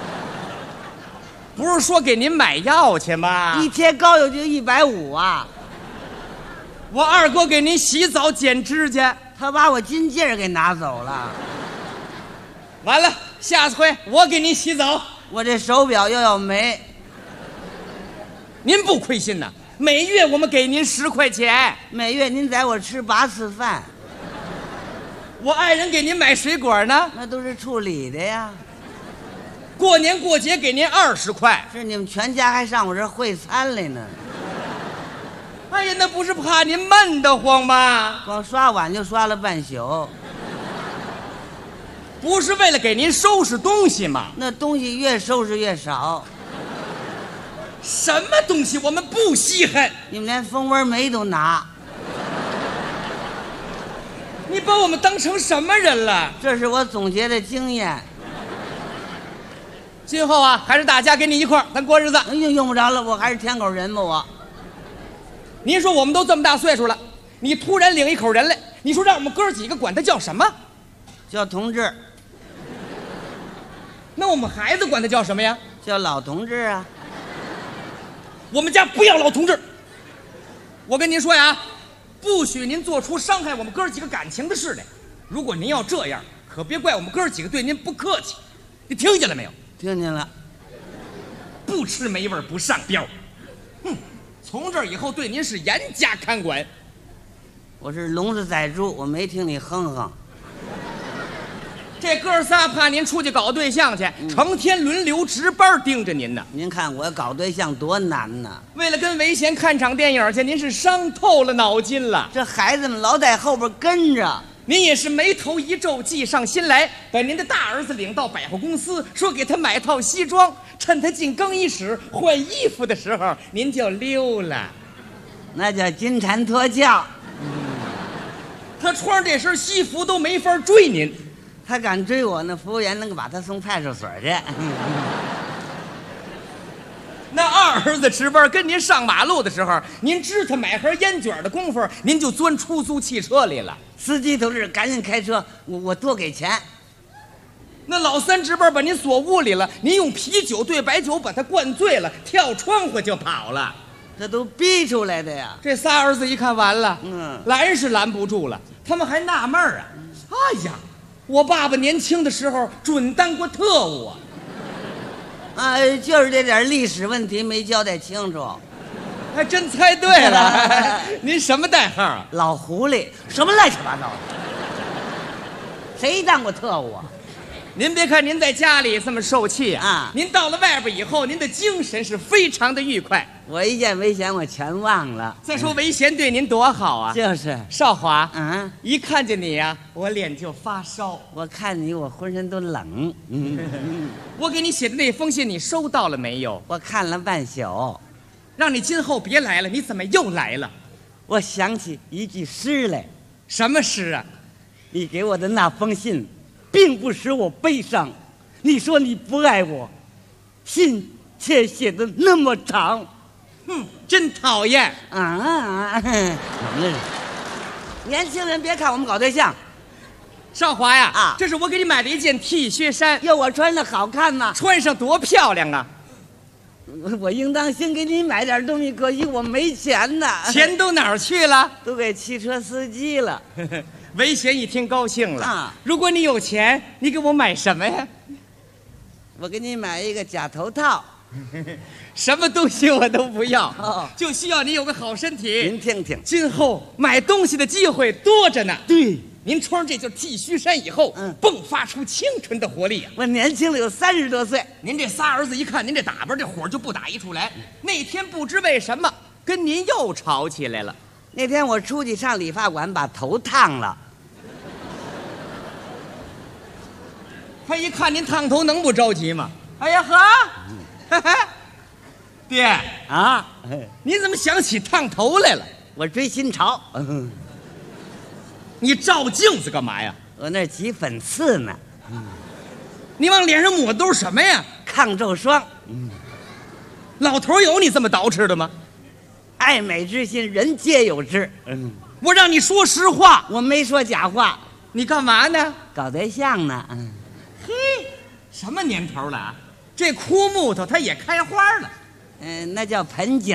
Speaker 19: 不是说给您买药去吗？
Speaker 20: 一贴膏药就150啊。
Speaker 19: 我二哥给您洗澡剪指甲，
Speaker 20: 他把我金戒给拿走了。
Speaker 19: 完了，下次回我给您洗澡。
Speaker 20: 我这手表又要没。
Speaker 19: 您不亏心呐？ 每月我们给您10块钱，
Speaker 20: 每月您宰我吃8次饭。
Speaker 19: 我爱人给您买水果呢，
Speaker 20: 那都是处理的呀。
Speaker 19: 过年过节给您20块，
Speaker 20: 是你们全家还上我这儿会餐来呢。
Speaker 19: 哎呀，那不是怕您闷得慌吗？
Speaker 20: 光刷碗就刷了半宿。
Speaker 19: 不是为了给您收拾东西吗？
Speaker 20: 那东西越收拾越少。
Speaker 19: 什么东西我们不稀罕？
Speaker 20: 你们连蜂窝煤都拿。
Speaker 19: 你把我们当成什么人了？
Speaker 20: 这是我总结的经验。
Speaker 19: 今后啊，还是大家跟你一块儿，咱过日子。
Speaker 20: 用不着了，我还是舔口人吧我。
Speaker 19: 您说我们都这么大岁数了，你突然领一口人来，你说让我们哥几个管他叫什么？
Speaker 20: 叫同志。
Speaker 19: 那我们孩子管他叫什么呀？
Speaker 20: 叫老同志啊。
Speaker 19: 我们家不要老同志。我跟您说呀，不许您做出伤害我们哥几个感情的事来。如果您要这样，可别怪我们哥几个对您不客气。你听见了没有？
Speaker 20: 听见了。
Speaker 19: 不吃没味不上膘。哼，从这儿以后对您是严加看管。
Speaker 20: 我是聋子宰猪，我没听你哼哼。
Speaker 19: 这哥仨怕您出去搞对象去，成天轮流值班盯着您呢。
Speaker 20: 您看我搞对象多难呢！
Speaker 19: 为了跟韦贤看场电影去，您是伤透了脑筋了。
Speaker 20: 这孩子们老在后边跟着，
Speaker 19: 您也是眉头一皱，计上心来，把您的大儿子领到百货公司，说给他买套西装，趁他进更衣室换衣服的时候，您就溜了。
Speaker 20: 那叫金蝉脱壳。
Speaker 19: 他穿上这身西服都没法追您。
Speaker 20: 他敢追我，那服务员能把他送派出所去。
Speaker 19: 那二儿子值班跟您上马路的时候，您支他买盒烟卷的功夫，您就钻出租汽车里了。
Speaker 20: 司机同志，赶紧开车，我多给钱。
Speaker 19: 那老三值班把您锁屋里了，您用啤酒兑白酒把他灌醉了，跳窗户就跑了。
Speaker 20: 这都逼出来的呀！
Speaker 19: 这仨儿子一看完了，拦是拦不住了，他们还纳闷啊。哎呀！我爸爸年轻的时候准当过特务
Speaker 20: 啊！就是这点历史问题没交代清楚。
Speaker 19: 还真猜对了。您什么代号啊？
Speaker 20: 老狐狸。什么乱七八糟的？谁当过特务啊？
Speaker 19: 您别看您在家里这么受气啊，您到了外边以后，您的精神是非常的愉快。
Speaker 20: 我一见韦贤，我全忘了。
Speaker 19: 再说韦贤对您多好啊！
Speaker 20: 就是
Speaker 19: 少华，一看见你呀，我脸就发烧。
Speaker 20: 我看你，我浑身都冷。
Speaker 19: 我给你写的那封信，你收到了没有？
Speaker 20: 我看了半宿。
Speaker 19: 让你今后别来了，你怎么又来了？
Speaker 20: 我想起一句诗来。
Speaker 19: 什么诗啊？
Speaker 20: 你给我的那封信，并不使我悲伤。你说你不爱我，信却写的那么长。
Speaker 19: 哼，真讨厌
Speaker 20: 啊！年轻人别看我们搞对象。
Speaker 19: 少华呀，这是我给你买的一件 T 恤衫，
Speaker 20: 要我穿的好看吗？
Speaker 19: 穿上多漂亮啊！
Speaker 20: 我应当先给你买点东西，可惜我没钱呢。
Speaker 19: 钱都哪儿去了？
Speaker 20: 都给汽车司机了。
Speaker 19: 韦贤一听高兴了如果你有钱，你给我买什么呀？
Speaker 20: 我给你买一个假头套。
Speaker 19: 什么东西我都不要，就需要你有个好身体。
Speaker 20: 您听听，
Speaker 19: 今后买东西的机会多着呢。
Speaker 20: 对，
Speaker 19: 您穿上这件 T 恤衫以后，迸发出青春的活力啊！
Speaker 20: 我年轻了有30多岁。
Speaker 19: 您这仨儿子一看您这打扮，这火就不打一处来。那天不知为什么跟您又吵起来了。
Speaker 20: 那天我出去上理发馆，把头烫了。
Speaker 19: 他一看您烫头，能不着急吗？哎呀呵，爹
Speaker 20: 啊，
Speaker 19: 您怎么想起烫头来了？
Speaker 20: 我追新潮。
Speaker 19: 你照镜子干嘛呀？
Speaker 20: 我那挤粉刺呢。
Speaker 19: 你往脸上抹都是什么呀？
Speaker 20: 抗皱霜。
Speaker 19: 老头有你这么捯饬的吗？
Speaker 20: 爱美之心，人皆有之。
Speaker 19: 我让你说实话，
Speaker 20: 我没说假话。
Speaker 19: 你干嘛呢？
Speaker 20: 搞对象呢。
Speaker 19: 嘿，什么年头了啊？这枯木头它也开花了。
Speaker 20: 那叫盆景。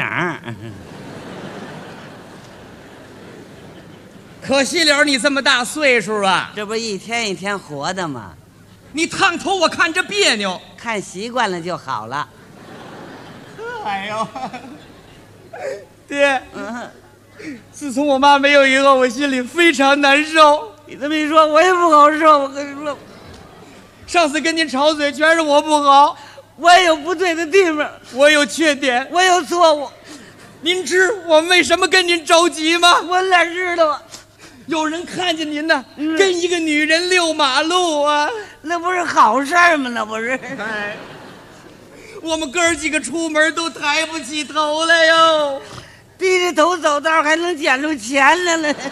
Speaker 19: 可惜了你这么大岁数啊，
Speaker 20: 这不一天一天活的吗？
Speaker 19: 你烫头我看着别扭，
Speaker 20: 看习惯了就好了。
Speaker 19: 哎呦， 爹，自从我妈没有以后，我心里非常难受。
Speaker 20: 你这么一说，我也不好受。我跟你说，
Speaker 19: 上次跟您吵嘴，全是我不好，
Speaker 20: 我也有不对的地方，
Speaker 19: 我有缺点，
Speaker 20: 我有错误。
Speaker 19: 您知我为什么跟您着急吗？
Speaker 20: 我哪知道啊？
Speaker 19: 有人看见您呢，跟一个女人遛马路啊，
Speaker 20: 那不是好事儿吗？那不是。
Speaker 19: 哎，我们哥儿几个出门都抬不起头来哟，
Speaker 20: 低着头走道还能捡出钱来了。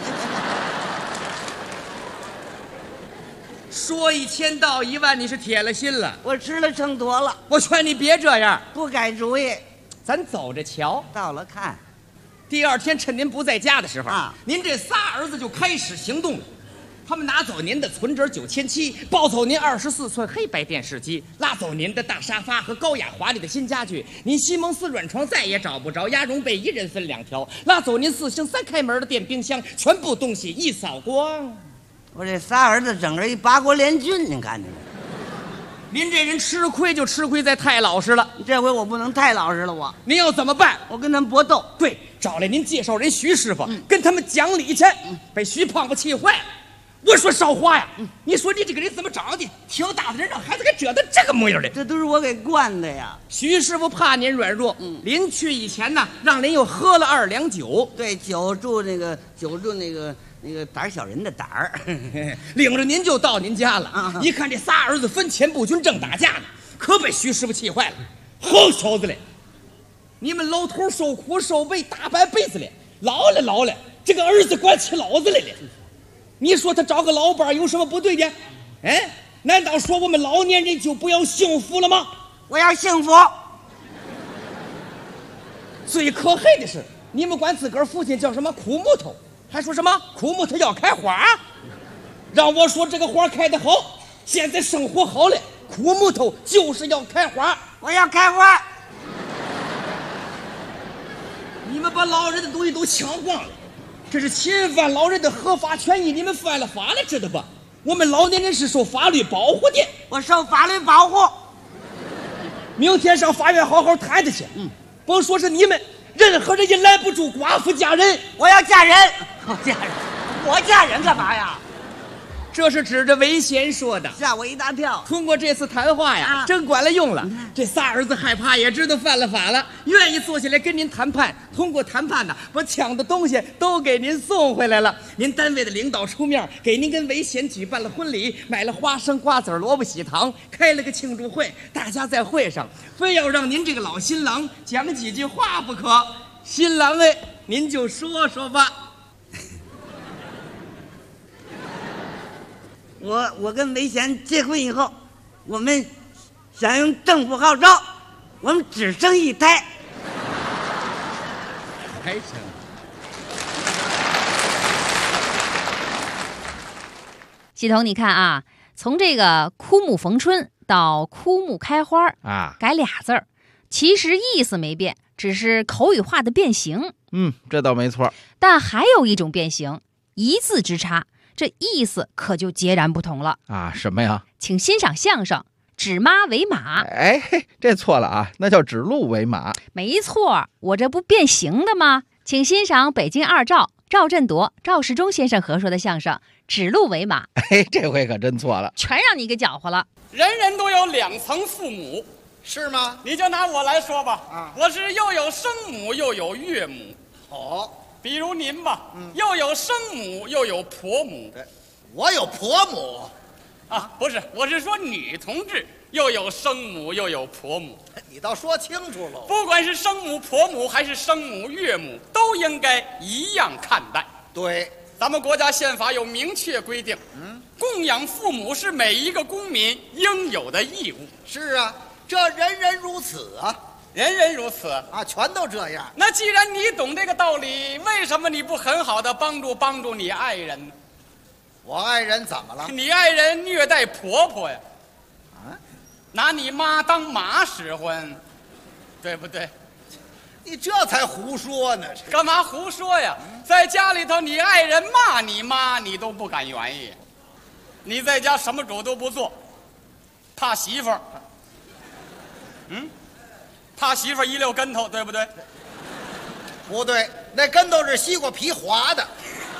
Speaker 19: 说1000道1万，你是铁了心了。
Speaker 20: 我吃了秤砣了。
Speaker 19: 我劝你别这样，
Speaker 20: 不改主意。
Speaker 19: 咱走着瞧，
Speaker 20: 到了看。
Speaker 19: 第2天趁您不在家的时候
Speaker 20: 啊，
Speaker 19: 您这仨儿子就开始行动了。他们拿走您的存折9700，抱走您24寸黑白电视机，拉走您的大沙发和高雅华丽的新家具。您西蒙斯软床再也找不着，鸭绒被1人分2条，拉走您4星3开门的电冰箱，全部东西一扫光。
Speaker 20: 我这仨儿子整个一八国联军，您看见没？
Speaker 19: 您这人吃亏就吃亏在太老实了，
Speaker 20: 这回我不能太老实了。
Speaker 19: 您要怎么办？
Speaker 20: 我跟他们搏斗。
Speaker 19: 对，找来您介绍人徐师傅，跟他们讲理去。被徐胖子气坏了。我说少华呀，你说你这个人怎么长的？挺大的人让孩子给折腾这个模样的，
Speaker 20: 这都是我给惯的呀。
Speaker 19: 徐师傅怕您软弱，临去以前呢，让您又喝了2两酒。
Speaker 20: 对，酒助那个胆小人的胆儿，
Speaker 19: 领着您就到您家了。一看这仨儿子分钱不均，正打架呢，可被徐师傅气坏了。好小子嘞！你们老头受苦受悲大半辈子了，老了，这个儿子管起老子来了。你说他找个老伴有什么不对的？哎，难道说我们老年人就不要幸福了吗？
Speaker 20: 我要幸福。
Speaker 19: 最可恨的是，你们管自个儿父亲叫什么苦木头，还说什么苦木头要开花。让我说这个花开得好，现在生活好了，苦木头就是要开花。
Speaker 20: 我要开花。
Speaker 19: 你们把老人的东西都抢光了，这是侵犯老人的合法权益，你们犯了法了，知道吧？我们老年人是受法律保护的。
Speaker 20: 我受法律保护。
Speaker 19: 明天上法院好好谈谈去。甭说是你们，任何人也拦不住寡妇嫁人。
Speaker 20: 我要嫁人。我嫁人干嘛呀？
Speaker 19: 这是指着韦贤说的，
Speaker 20: 吓我一大跳。
Speaker 19: 通过这次谈话呀，真管了用了。这仨儿子害怕，也知道犯了法了，愿意坐下来跟您谈判。通过谈判呢，把抢的东西都给您送回来了。您单位的领导出面，给您跟韦贤举办了婚礼，买了花生、瓜子、萝卜、喜糖，开了个庆祝会。大家在会上非要让您这个老新郎讲几句话不可。新郎哎，您就说说吧。
Speaker 20: 我跟韦贤结婚以后，我们响应政府号召，我们只生1胎。
Speaker 19: 还生？
Speaker 5: 系统，你看啊，从这个枯木逢春到枯木开花
Speaker 6: 啊，
Speaker 5: 改俩字儿，其实意思没变，只是口语化的变形。
Speaker 6: 这倒没错。
Speaker 5: 但还有一种变形，一字之差。这意思可就截然不同了
Speaker 6: 啊！什么呀？
Speaker 5: 请欣赏相声《指妈为马》。
Speaker 6: 哎，这错了啊，那叫指鹿为马。
Speaker 5: 没错，我这不变形的吗？请欣赏北京二赵赵振铎、赵世忠先生合说的相声《指鹿为马》。
Speaker 6: 哎，这回可真错了，
Speaker 5: 全让你给搅和了。
Speaker 21: 人人都有2层父母，
Speaker 2: 是吗？
Speaker 21: 你就拿我来说吧，我是又有生母又有岳母。
Speaker 2: 好。
Speaker 21: 比如您吧，又有生母又有婆母。
Speaker 2: 我有婆母
Speaker 21: 啊，不是，我是说女同志又有生母又有婆母。
Speaker 2: 你倒说清楚了。
Speaker 21: 不管是生母、婆母还是生母、岳母，都应该一样看待。
Speaker 2: 对，
Speaker 21: 咱们国家宪法有明确规定，供养父母是每一个公民应有的义务。
Speaker 2: 是啊，这人人如此啊。
Speaker 21: 人人如此
Speaker 2: 啊，全都这样。
Speaker 21: 那既然你懂这个道理，为什么你不很好的帮助你爱人呢？
Speaker 2: 我爱人怎么了？
Speaker 21: 你爱人虐待婆婆呀，拿你妈当马使唤，对不对？
Speaker 2: 你这才胡说呢！
Speaker 21: 干嘛胡说呀？在家里头，你爱人骂你妈，你都不敢愿意。你在家什么主都不做，怕媳妇儿。怕媳妇儿一溜跟头，对不对？
Speaker 7: 不对，那跟头是西瓜皮划的。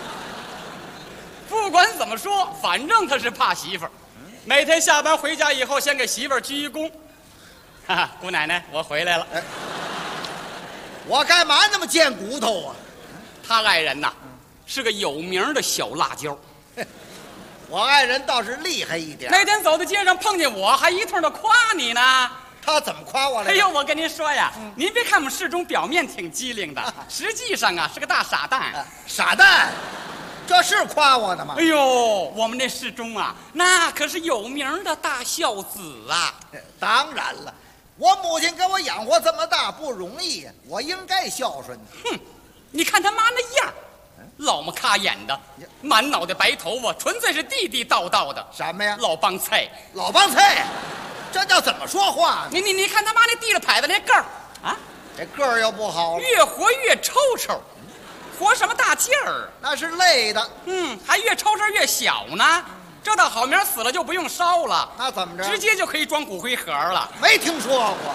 Speaker 21: 不管怎么说，反正他是怕媳妇儿。每天下班回家以后，先给媳妇儿鞠一躬。哈哈，姑奶奶，我回来了。
Speaker 7: 我干嘛那么贱骨头啊？
Speaker 21: 他爱人呐，是个有名的小辣椒。
Speaker 7: 我爱人倒是厉害一点。
Speaker 21: 那天走在街上碰见我，还一通的夸你呢。
Speaker 7: 他怎么夸我来着？
Speaker 21: 哎呦，我跟您说呀，您别看我们市中表面挺机灵的，实际上啊是个大傻蛋。
Speaker 7: 傻蛋，这是夸我的吗？
Speaker 21: 哎呦，我们那市中啊，那可是有名的大孝子啊。
Speaker 7: 当然了，我母亲给我养活这么大不容易呀，我应该孝顺。
Speaker 21: 哼，你看他妈那样，老么卡眼的，满脑袋白头发，纯粹是地地道道的。
Speaker 7: 什么呀？
Speaker 21: 老帮菜，
Speaker 7: 老帮菜。这叫怎么说话呢？
Speaker 21: 你看他妈那地了牌子那个儿啊，
Speaker 7: 这个儿又不好了，
Speaker 21: 越活越抽抽，活什么大劲儿？
Speaker 7: 那是累的。
Speaker 21: 还越抽抽越小呢。这倒好，明儿死了就不用烧了。
Speaker 7: 那怎么着？
Speaker 21: 直接就可以装骨灰盒了。
Speaker 7: 没听说过。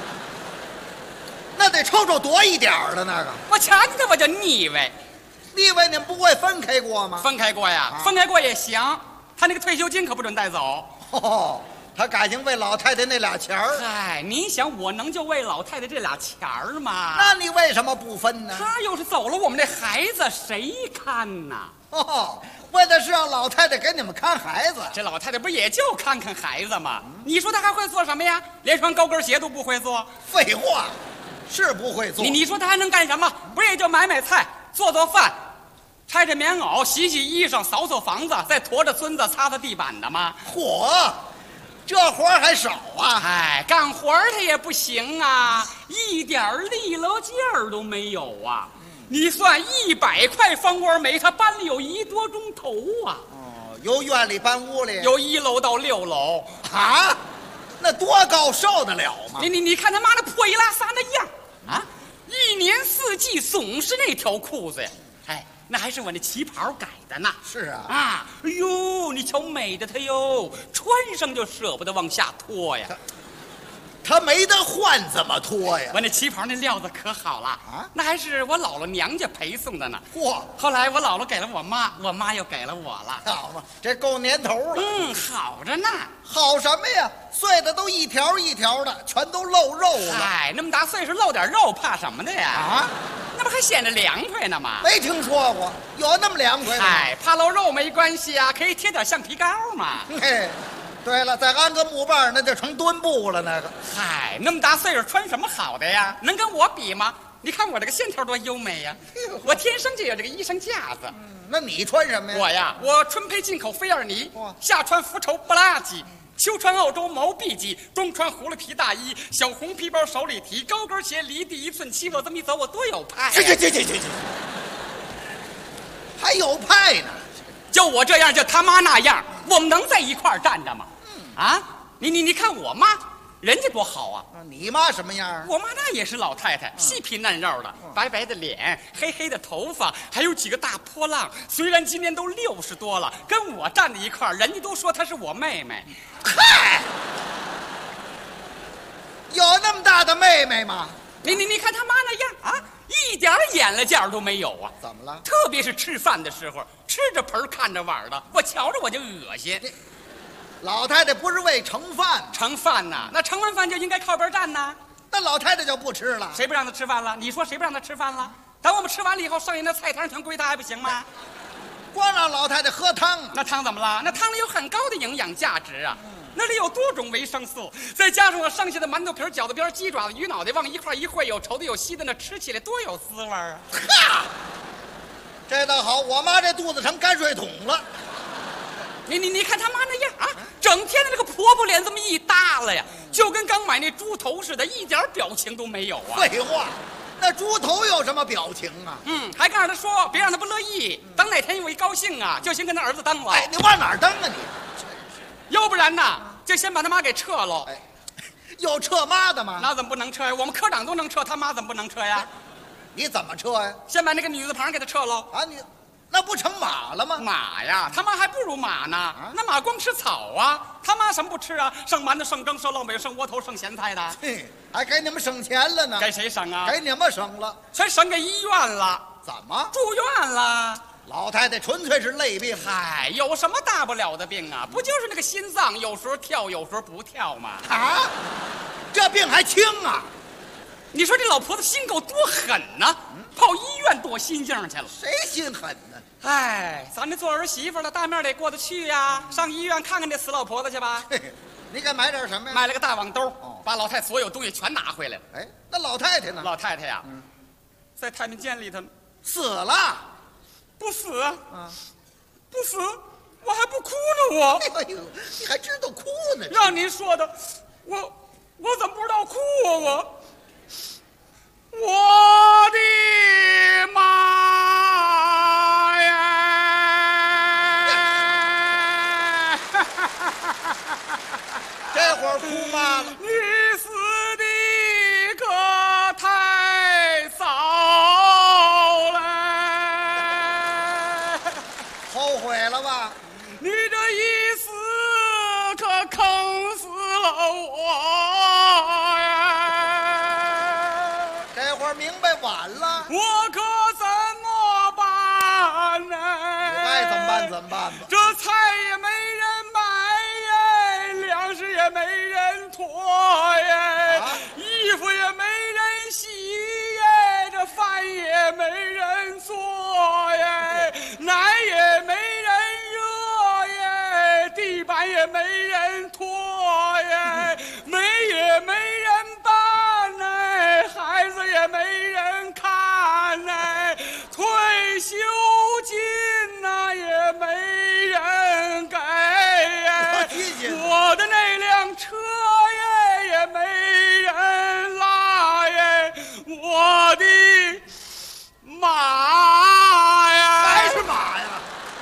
Speaker 7: 那得抽抽多一点的那个。
Speaker 21: 我瞧你这我就腻歪。
Speaker 7: 腻歪，你们不会分开过吗？
Speaker 21: 分开过呀，分开过也行。他那个退休金可不准带走。
Speaker 7: 哦。他感情为老太太那俩钱儿。
Speaker 21: 嗨，你想我能就为老太太这俩钱儿吗？
Speaker 7: 那你为什么不分呢？
Speaker 21: 他要是走了，我们这孩子谁看呐？
Speaker 7: 哦，为的是让老太太给你们看孩子。
Speaker 21: 这老太太不也就看看孩子吗？你说她还会做什么呀？连双高跟鞋都不会做。
Speaker 7: 废话，是不会做。
Speaker 21: 你说她还能干什么？不也就买买菜、做做饭、拆拆棉袄、洗洗衣裳、扫扫房子，再驮着孙子擦擦地板的吗？
Speaker 7: 嚯！这活儿还少啊！
Speaker 21: 哎，干活儿他也不行啊，一点利落劲儿都没有啊！你算100块方锅煤，他搬了有1多钟头啊！
Speaker 7: 哦，由院里搬屋里，
Speaker 21: 由1楼到6楼
Speaker 7: 啊，那多高受得了吗？
Speaker 21: 你看他妈那破衣拉撒那样啊，一年四季总是那条裤子呀！哎，那还是我那旗袍改的呢。
Speaker 7: 是啊，
Speaker 21: 啊，哎呦，你瞧美的他哟，穿上就舍不得往下脱呀。
Speaker 7: 他没得换，怎么脱呀？
Speaker 21: 我那旗袍那料子可好了啊，那还是我姥姥娘家陪送的呢。
Speaker 7: 嚯！
Speaker 21: 后来我姥姥给了我妈，我妈又给了我了。
Speaker 7: 好嘛，这够年头了。
Speaker 21: 好着呢。
Speaker 7: 好什么呀？碎的都一条一条的，全都露肉了。
Speaker 21: 哎，那么大岁数露点肉，怕什么的呀？
Speaker 7: 啊，
Speaker 21: 那不还显得凉快呢吗？
Speaker 7: 没听说过，有那么凉快吗？
Speaker 21: 哎，怕露肉没关系啊，可以贴点橡皮膏嘛。
Speaker 7: 嘿。对了，再安个木棒，那就成墩布了。那个，
Speaker 21: 嗨，那么大岁数穿什么好的呀？能跟我比吗？你看我这个线条多优美呀！我天生就有这个衣裳架子。
Speaker 7: 那你穿什么呀？
Speaker 21: 我呀，我春配进口菲尔尼，夏穿福绸布拉吉，秋穿澳洲毛碧吉，冬穿葫芦皮大衣，小红皮包手里提，高跟鞋离地1寸7，我这么一走，我多有派！
Speaker 7: 这，还有派呢？
Speaker 21: 就我这样，就他妈那样，我们能在一块儿站着吗？啊，你看我妈，人家多好啊！
Speaker 7: 你妈什么样？
Speaker 21: 我妈那也是老太太，细皮嫩肉的，白白的脸，黑黑的头发，还有几个大波浪。虽然今年都60多了，跟我站在一块儿，人家都说她是我妹妹。
Speaker 7: 嗨，有那么大的妹妹吗？
Speaker 21: 你看他妈那样啊，一点眼力劲儿都没有啊！
Speaker 7: 怎么了？
Speaker 21: 特别是吃饭的时候，吃着盆看着碗的，我瞧着我就恶心。
Speaker 7: 老太太不是为盛饭，
Speaker 21: 盛饭呐，那盛完饭就应该靠边站呐。
Speaker 7: 那老太太就不吃了。
Speaker 21: 谁不让她吃饭了？你说谁不让她吃饭了？等我们吃完了以后，剩下那菜汤全归她还不行吗？
Speaker 7: 光让老太太喝汤，
Speaker 21: 那汤怎么了？那汤里有很高的营养价值啊。那里有多种维生素，再加上我剩下的馒头皮、饺子边、鸡爪子、鱼脑袋往一块一烩，有稠的有稀的，那吃起来多有滋味啊！
Speaker 7: 哈，这倒好，我妈这肚子成泔水桶了。
Speaker 21: 你看他妈那样啊，整天的那个婆婆脸这么一耷拉呀，就跟刚买那猪头似的，一点表情都没有啊！
Speaker 7: 废话，那猪头有什么表情啊？
Speaker 21: 还告诉他说，别让他不乐意，等哪天我一高兴啊，就先跟他儿子蹬了。
Speaker 7: 哎，你往哪儿蹬啊你？
Speaker 21: 要不然呢，就先把他妈给撤喽。
Speaker 7: 哎，有撤妈的吗？
Speaker 21: 那怎么不能撤呀？我们科长都能撤，他妈怎么不能撤呀？
Speaker 7: 你怎么撤呀？
Speaker 21: 先把那个女字旁给他撤喽。
Speaker 7: 啊， 那不成马了吗？
Speaker 21: 马呀，他妈还不如马呢。那马光吃草啊，他妈什么不吃啊？剩馒头、剩羹、剩烙饼、剩窝头、剩咸菜的。
Speaker 7: 嘿，还给你们省钱了呢。
Speaker 21: 给谁省啊？
Speaker 7: 给你们省了，
Speaker 21: 全省给医院了。
Speaker 7: 怎么？
Speaker 21: 住院了？
Speaker 7: 老太太纯粹是累病。
Speaker 21: 嗨，有什么大不了的病啊？不就是那个心脏有时候跳，有时候不跳吗？
Speaker 7: 啊，这病还轻啊！
Speaker 21: 你说这老婆子心够多狠呐！跑医院躲心镜去了。
Speaker 7: 谁心狠呢？
Speaker 21: 哎，咱这做儿媳妇的，大面得过得去呀。上医院看看这死老婆子去吧。
Speaker 7: 你该买点什么呀？
Speaker 21: 买了个大网兜，把老太太所有东西全拿回来了。
Speaker 7: 哎，那老太太呢？
Speaker 21: 老太太呀，在太平间里头
Speaker 7: 死了。
Speaker 21: 不死啊？不死，我还不哭呢我。
Speaker 7: 哎呦，你还知道哭呢？
Speaker 21: 让您说的，我怎么不知道哭啊我的妈呀！
Speaker 7: 这会儿哭嘛了？
Speaker 21: 你死的可太早了，
Speaker 7: 后悔了吧？
Speaker 21: 你这一死可坑死了我呀！
Speaker 7: 这会儿明白晚了，
Speaker 21: 我可怎么办呢？
Speaker 7: 爱怎么办怎么办吧？
Speaker 21: 这菜也没人买耶，粮食也没人驮耶，衣服也没人洗耶，这饭也没人做耶，奶也没人热耶，地板也没人拖耶，煤也没人搬呢，孩子也没人看呢，退休金呐也没人给耶，我的那辆车也没人拉耶，我的马呀，
Speaker 7: 还是马呀？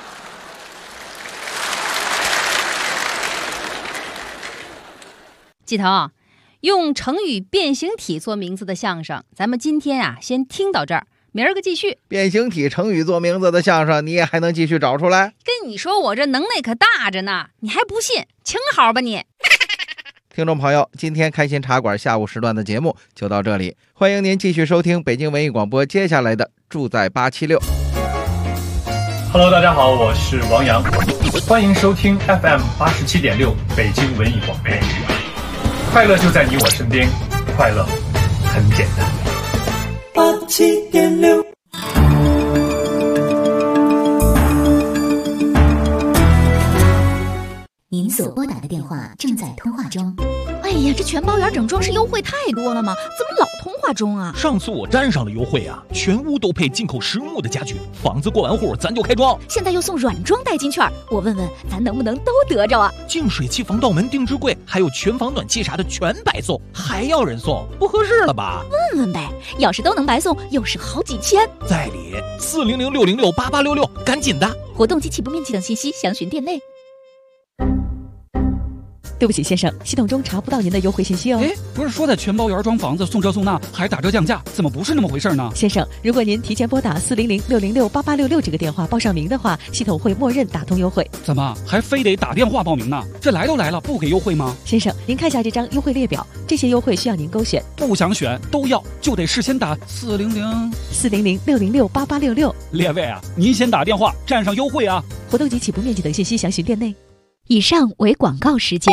Speaker 5: 季腾，用成语变形体做名字的相声，咱们今天啊先听到这儿，明儿个继续。
Speaker 6: 变形体成语做名字的相声，你也还能继续找出来？
Speaker 5: 跟你说，我这能耐可大着呢，你还不信？请好吧你。
Speaker 6: 听众朋友，今天开心茶馆下午时段的节目就到这里，欢迎您继续收听北京文艺广播接下来的住在876。
Speaker 8: Hello， 大家好，我是王阳，欢迎收听 FM 87.6北京文艺广播。快乐就在你我身边，快乐很简单。
Speaker 17: 87.6。
Speaker 11: 您所拨打的电话正在通话中。
Speaker 22: 哎呀，这全包圆整装饰优惠太多了吗？怎么老通话中啊？
Speaker 12: 上次我沾上了优惠啊，全屋都配进口实木的家具，房子过完户咱就开装。
Speaker 22: 现在又送软装代金券，我问问咱能不能都得着啊？
Speaker 12: 净水器、防盗门、定制柜，还有全房暖气啥的全白送，还要人送，不合适了吧？
Speaker 22: 问问呗，要是都能白送，又是好几千。
Speaker 12: 在理400-606-8866，赶紧的！
Speaker 22: 活动及起步面积等信息详询店内。
Speaker 23: 对不起，先生，系统中查不到您的优惠信息哦。
Speaker 24: 哎，不是说在全包圆装房子送这送那，还打折降价，怎么不是那么回事呢？
Speaker 23: 先生，如果您提前拨打400-606-8866这个电话报上名的话，系统会默认打通优惠。
Speaker 24: 怎么还非得打电话报名呢？这来都来了，不给优惠吗？
Speaker 23: 先生，您看下这张优惠列表，这些优惠需要您勾选。
Speaker 24: 不想选都要，就得事先打
Speaker 23: 400-606-8866。
Speaker 24: 列位啊，您先打电话占上优惠啊！
Speaker 23: 活动及起步面积等信息详询店内。
Speaker 22: 以上为广告时间。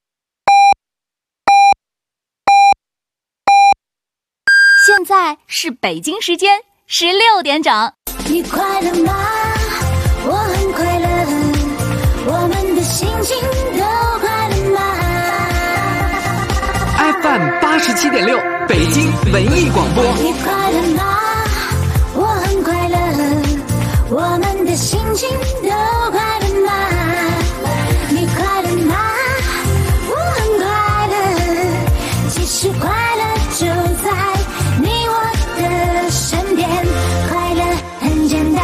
Speaker 11: 现在是北京时间16点整。
Speaker 9: 你快乐吗？我很快乐，我们的心情都快乐吗
Speaker 18: ？FM 87.6北京文艺广播。
Speaker 9: 你快乐吗？我很快乐，我们的心情都快乐吗？你快乐吗？我很快乐，其实快乐就在你我的身边，快乐很简单。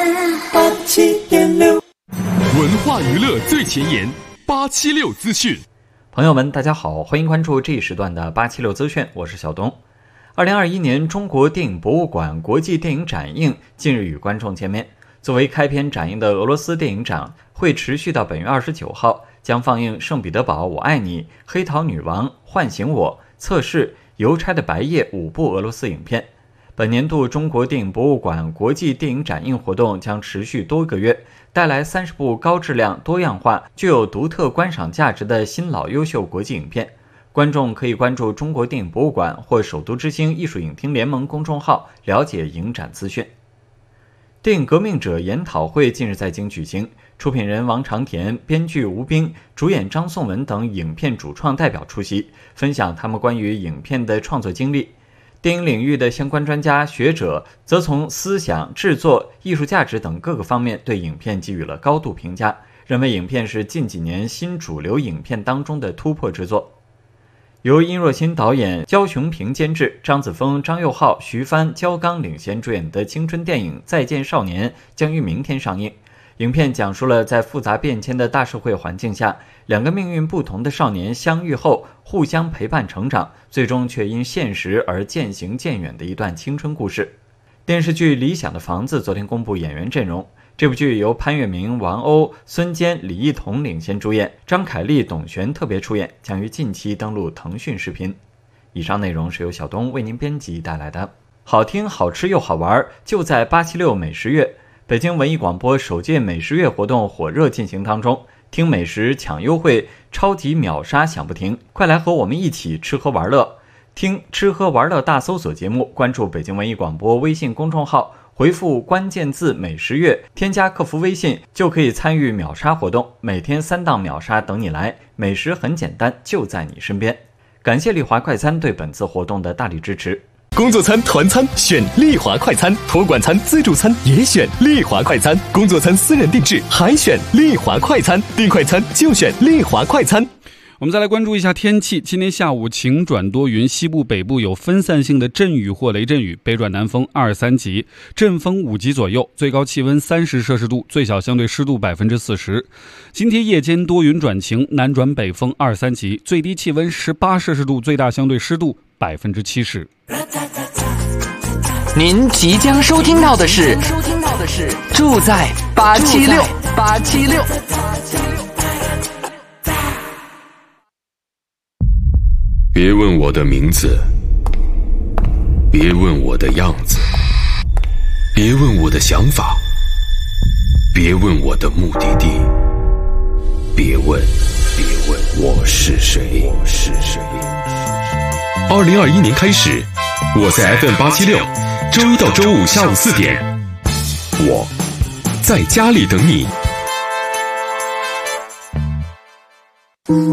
Speaker 17: 87.6
Speaker 25: 文化娱乐最前沿，876资讯。
Speaker 26: 朋友们，大家好，欢迎关注这一时段的876资讯，我是小东。2021年中国电影博物馆国际电影展映近日与观众见面。 作为开篇展映的俄罗斯电影展会持续到本月29号，将放映《圣彼得堡我爱你》、《黑桃女王》、《唤醒我》、《测试》、《邮差的白夜》5部俄罗斯影片。本年度中国电影博物馆国际电影展映活动将持续多个月，带来30部高质量、多样化、具有独特观赏价值的新老优秀国际影片。观众可以关注中国电影博物馆或首都之星艺术影厅联盟公众号了解影展资讯。电影革命者研讨会近日在京举行，出品人王长田、编剧吴斌、主演张颂文等影片主创代表出席，分享他们关于影片的创作经历。电影领域的相关专家学者则从思想、制作、艺术价值等各个方面对影片给予了高度评价，认为影片是近几年新主流影片当中的突破之作。由殷若欣导演、焦雄平监制，张子枫、张佑浩、徐帆、焦刚领衔主演的青春电影《再见少年》将于明天上映。影片讲述了在复杂变迁的大社会环境下，两个命运不同的少年相遇后互相陪伴成长，最终却因现实而渐行渐远的一段青春故事。电视剧《理想的房子》昨天公布演员阵容，这部剧由潘粤明、王鸥、孙坚、李一桐领衔主演，张凯丽、董璇特别出演，将于近期登陆腾讯视频。以上内容是由小东为您编辑带来的，好听、好吃又好玩，就在876美食月。北京文艺广播首届美食月活动火热进行当中，听美食抢优惠，超级秒杀享不停，快来和我们一起吃喝玩乐。听吃喝玩乐大搜索节目，关注北京文艺广播微信公众号，回复关键字美食月，添加客服微信就可以参与秒杀活动，每天3档秒杀等你来，美食很简单，就在你身边。感谢丽华快餐对本次活动的大力支持。
Speaker 25: 工作餐、团餐选丽华快餐，托管餐、自助餐也选丽华快餐，工作餐私人定制还选丽华快餐，订快餐就选丽华快餐。
Speaker 24: 我们再来关注一下天气，今天下午晴转多云，西部北部有分散性的阵雨或雷阵雨，北转南风2、3级，阵风5级左右，最高气温30摄氏度，最小相对湿度40%。今天夜间多云转晴，南转北风2、3级，最低气温18摄氏度，最大相对湿度70%。
Speaker 18: 您即将收听到的是住在876。
Speaker 25: 别问我的名字，别问我的样子，别问我的想法，别问我的目的地，别问我是谁。2021年开始，我在 FM876，周一到周五下午4点，我在家里等你。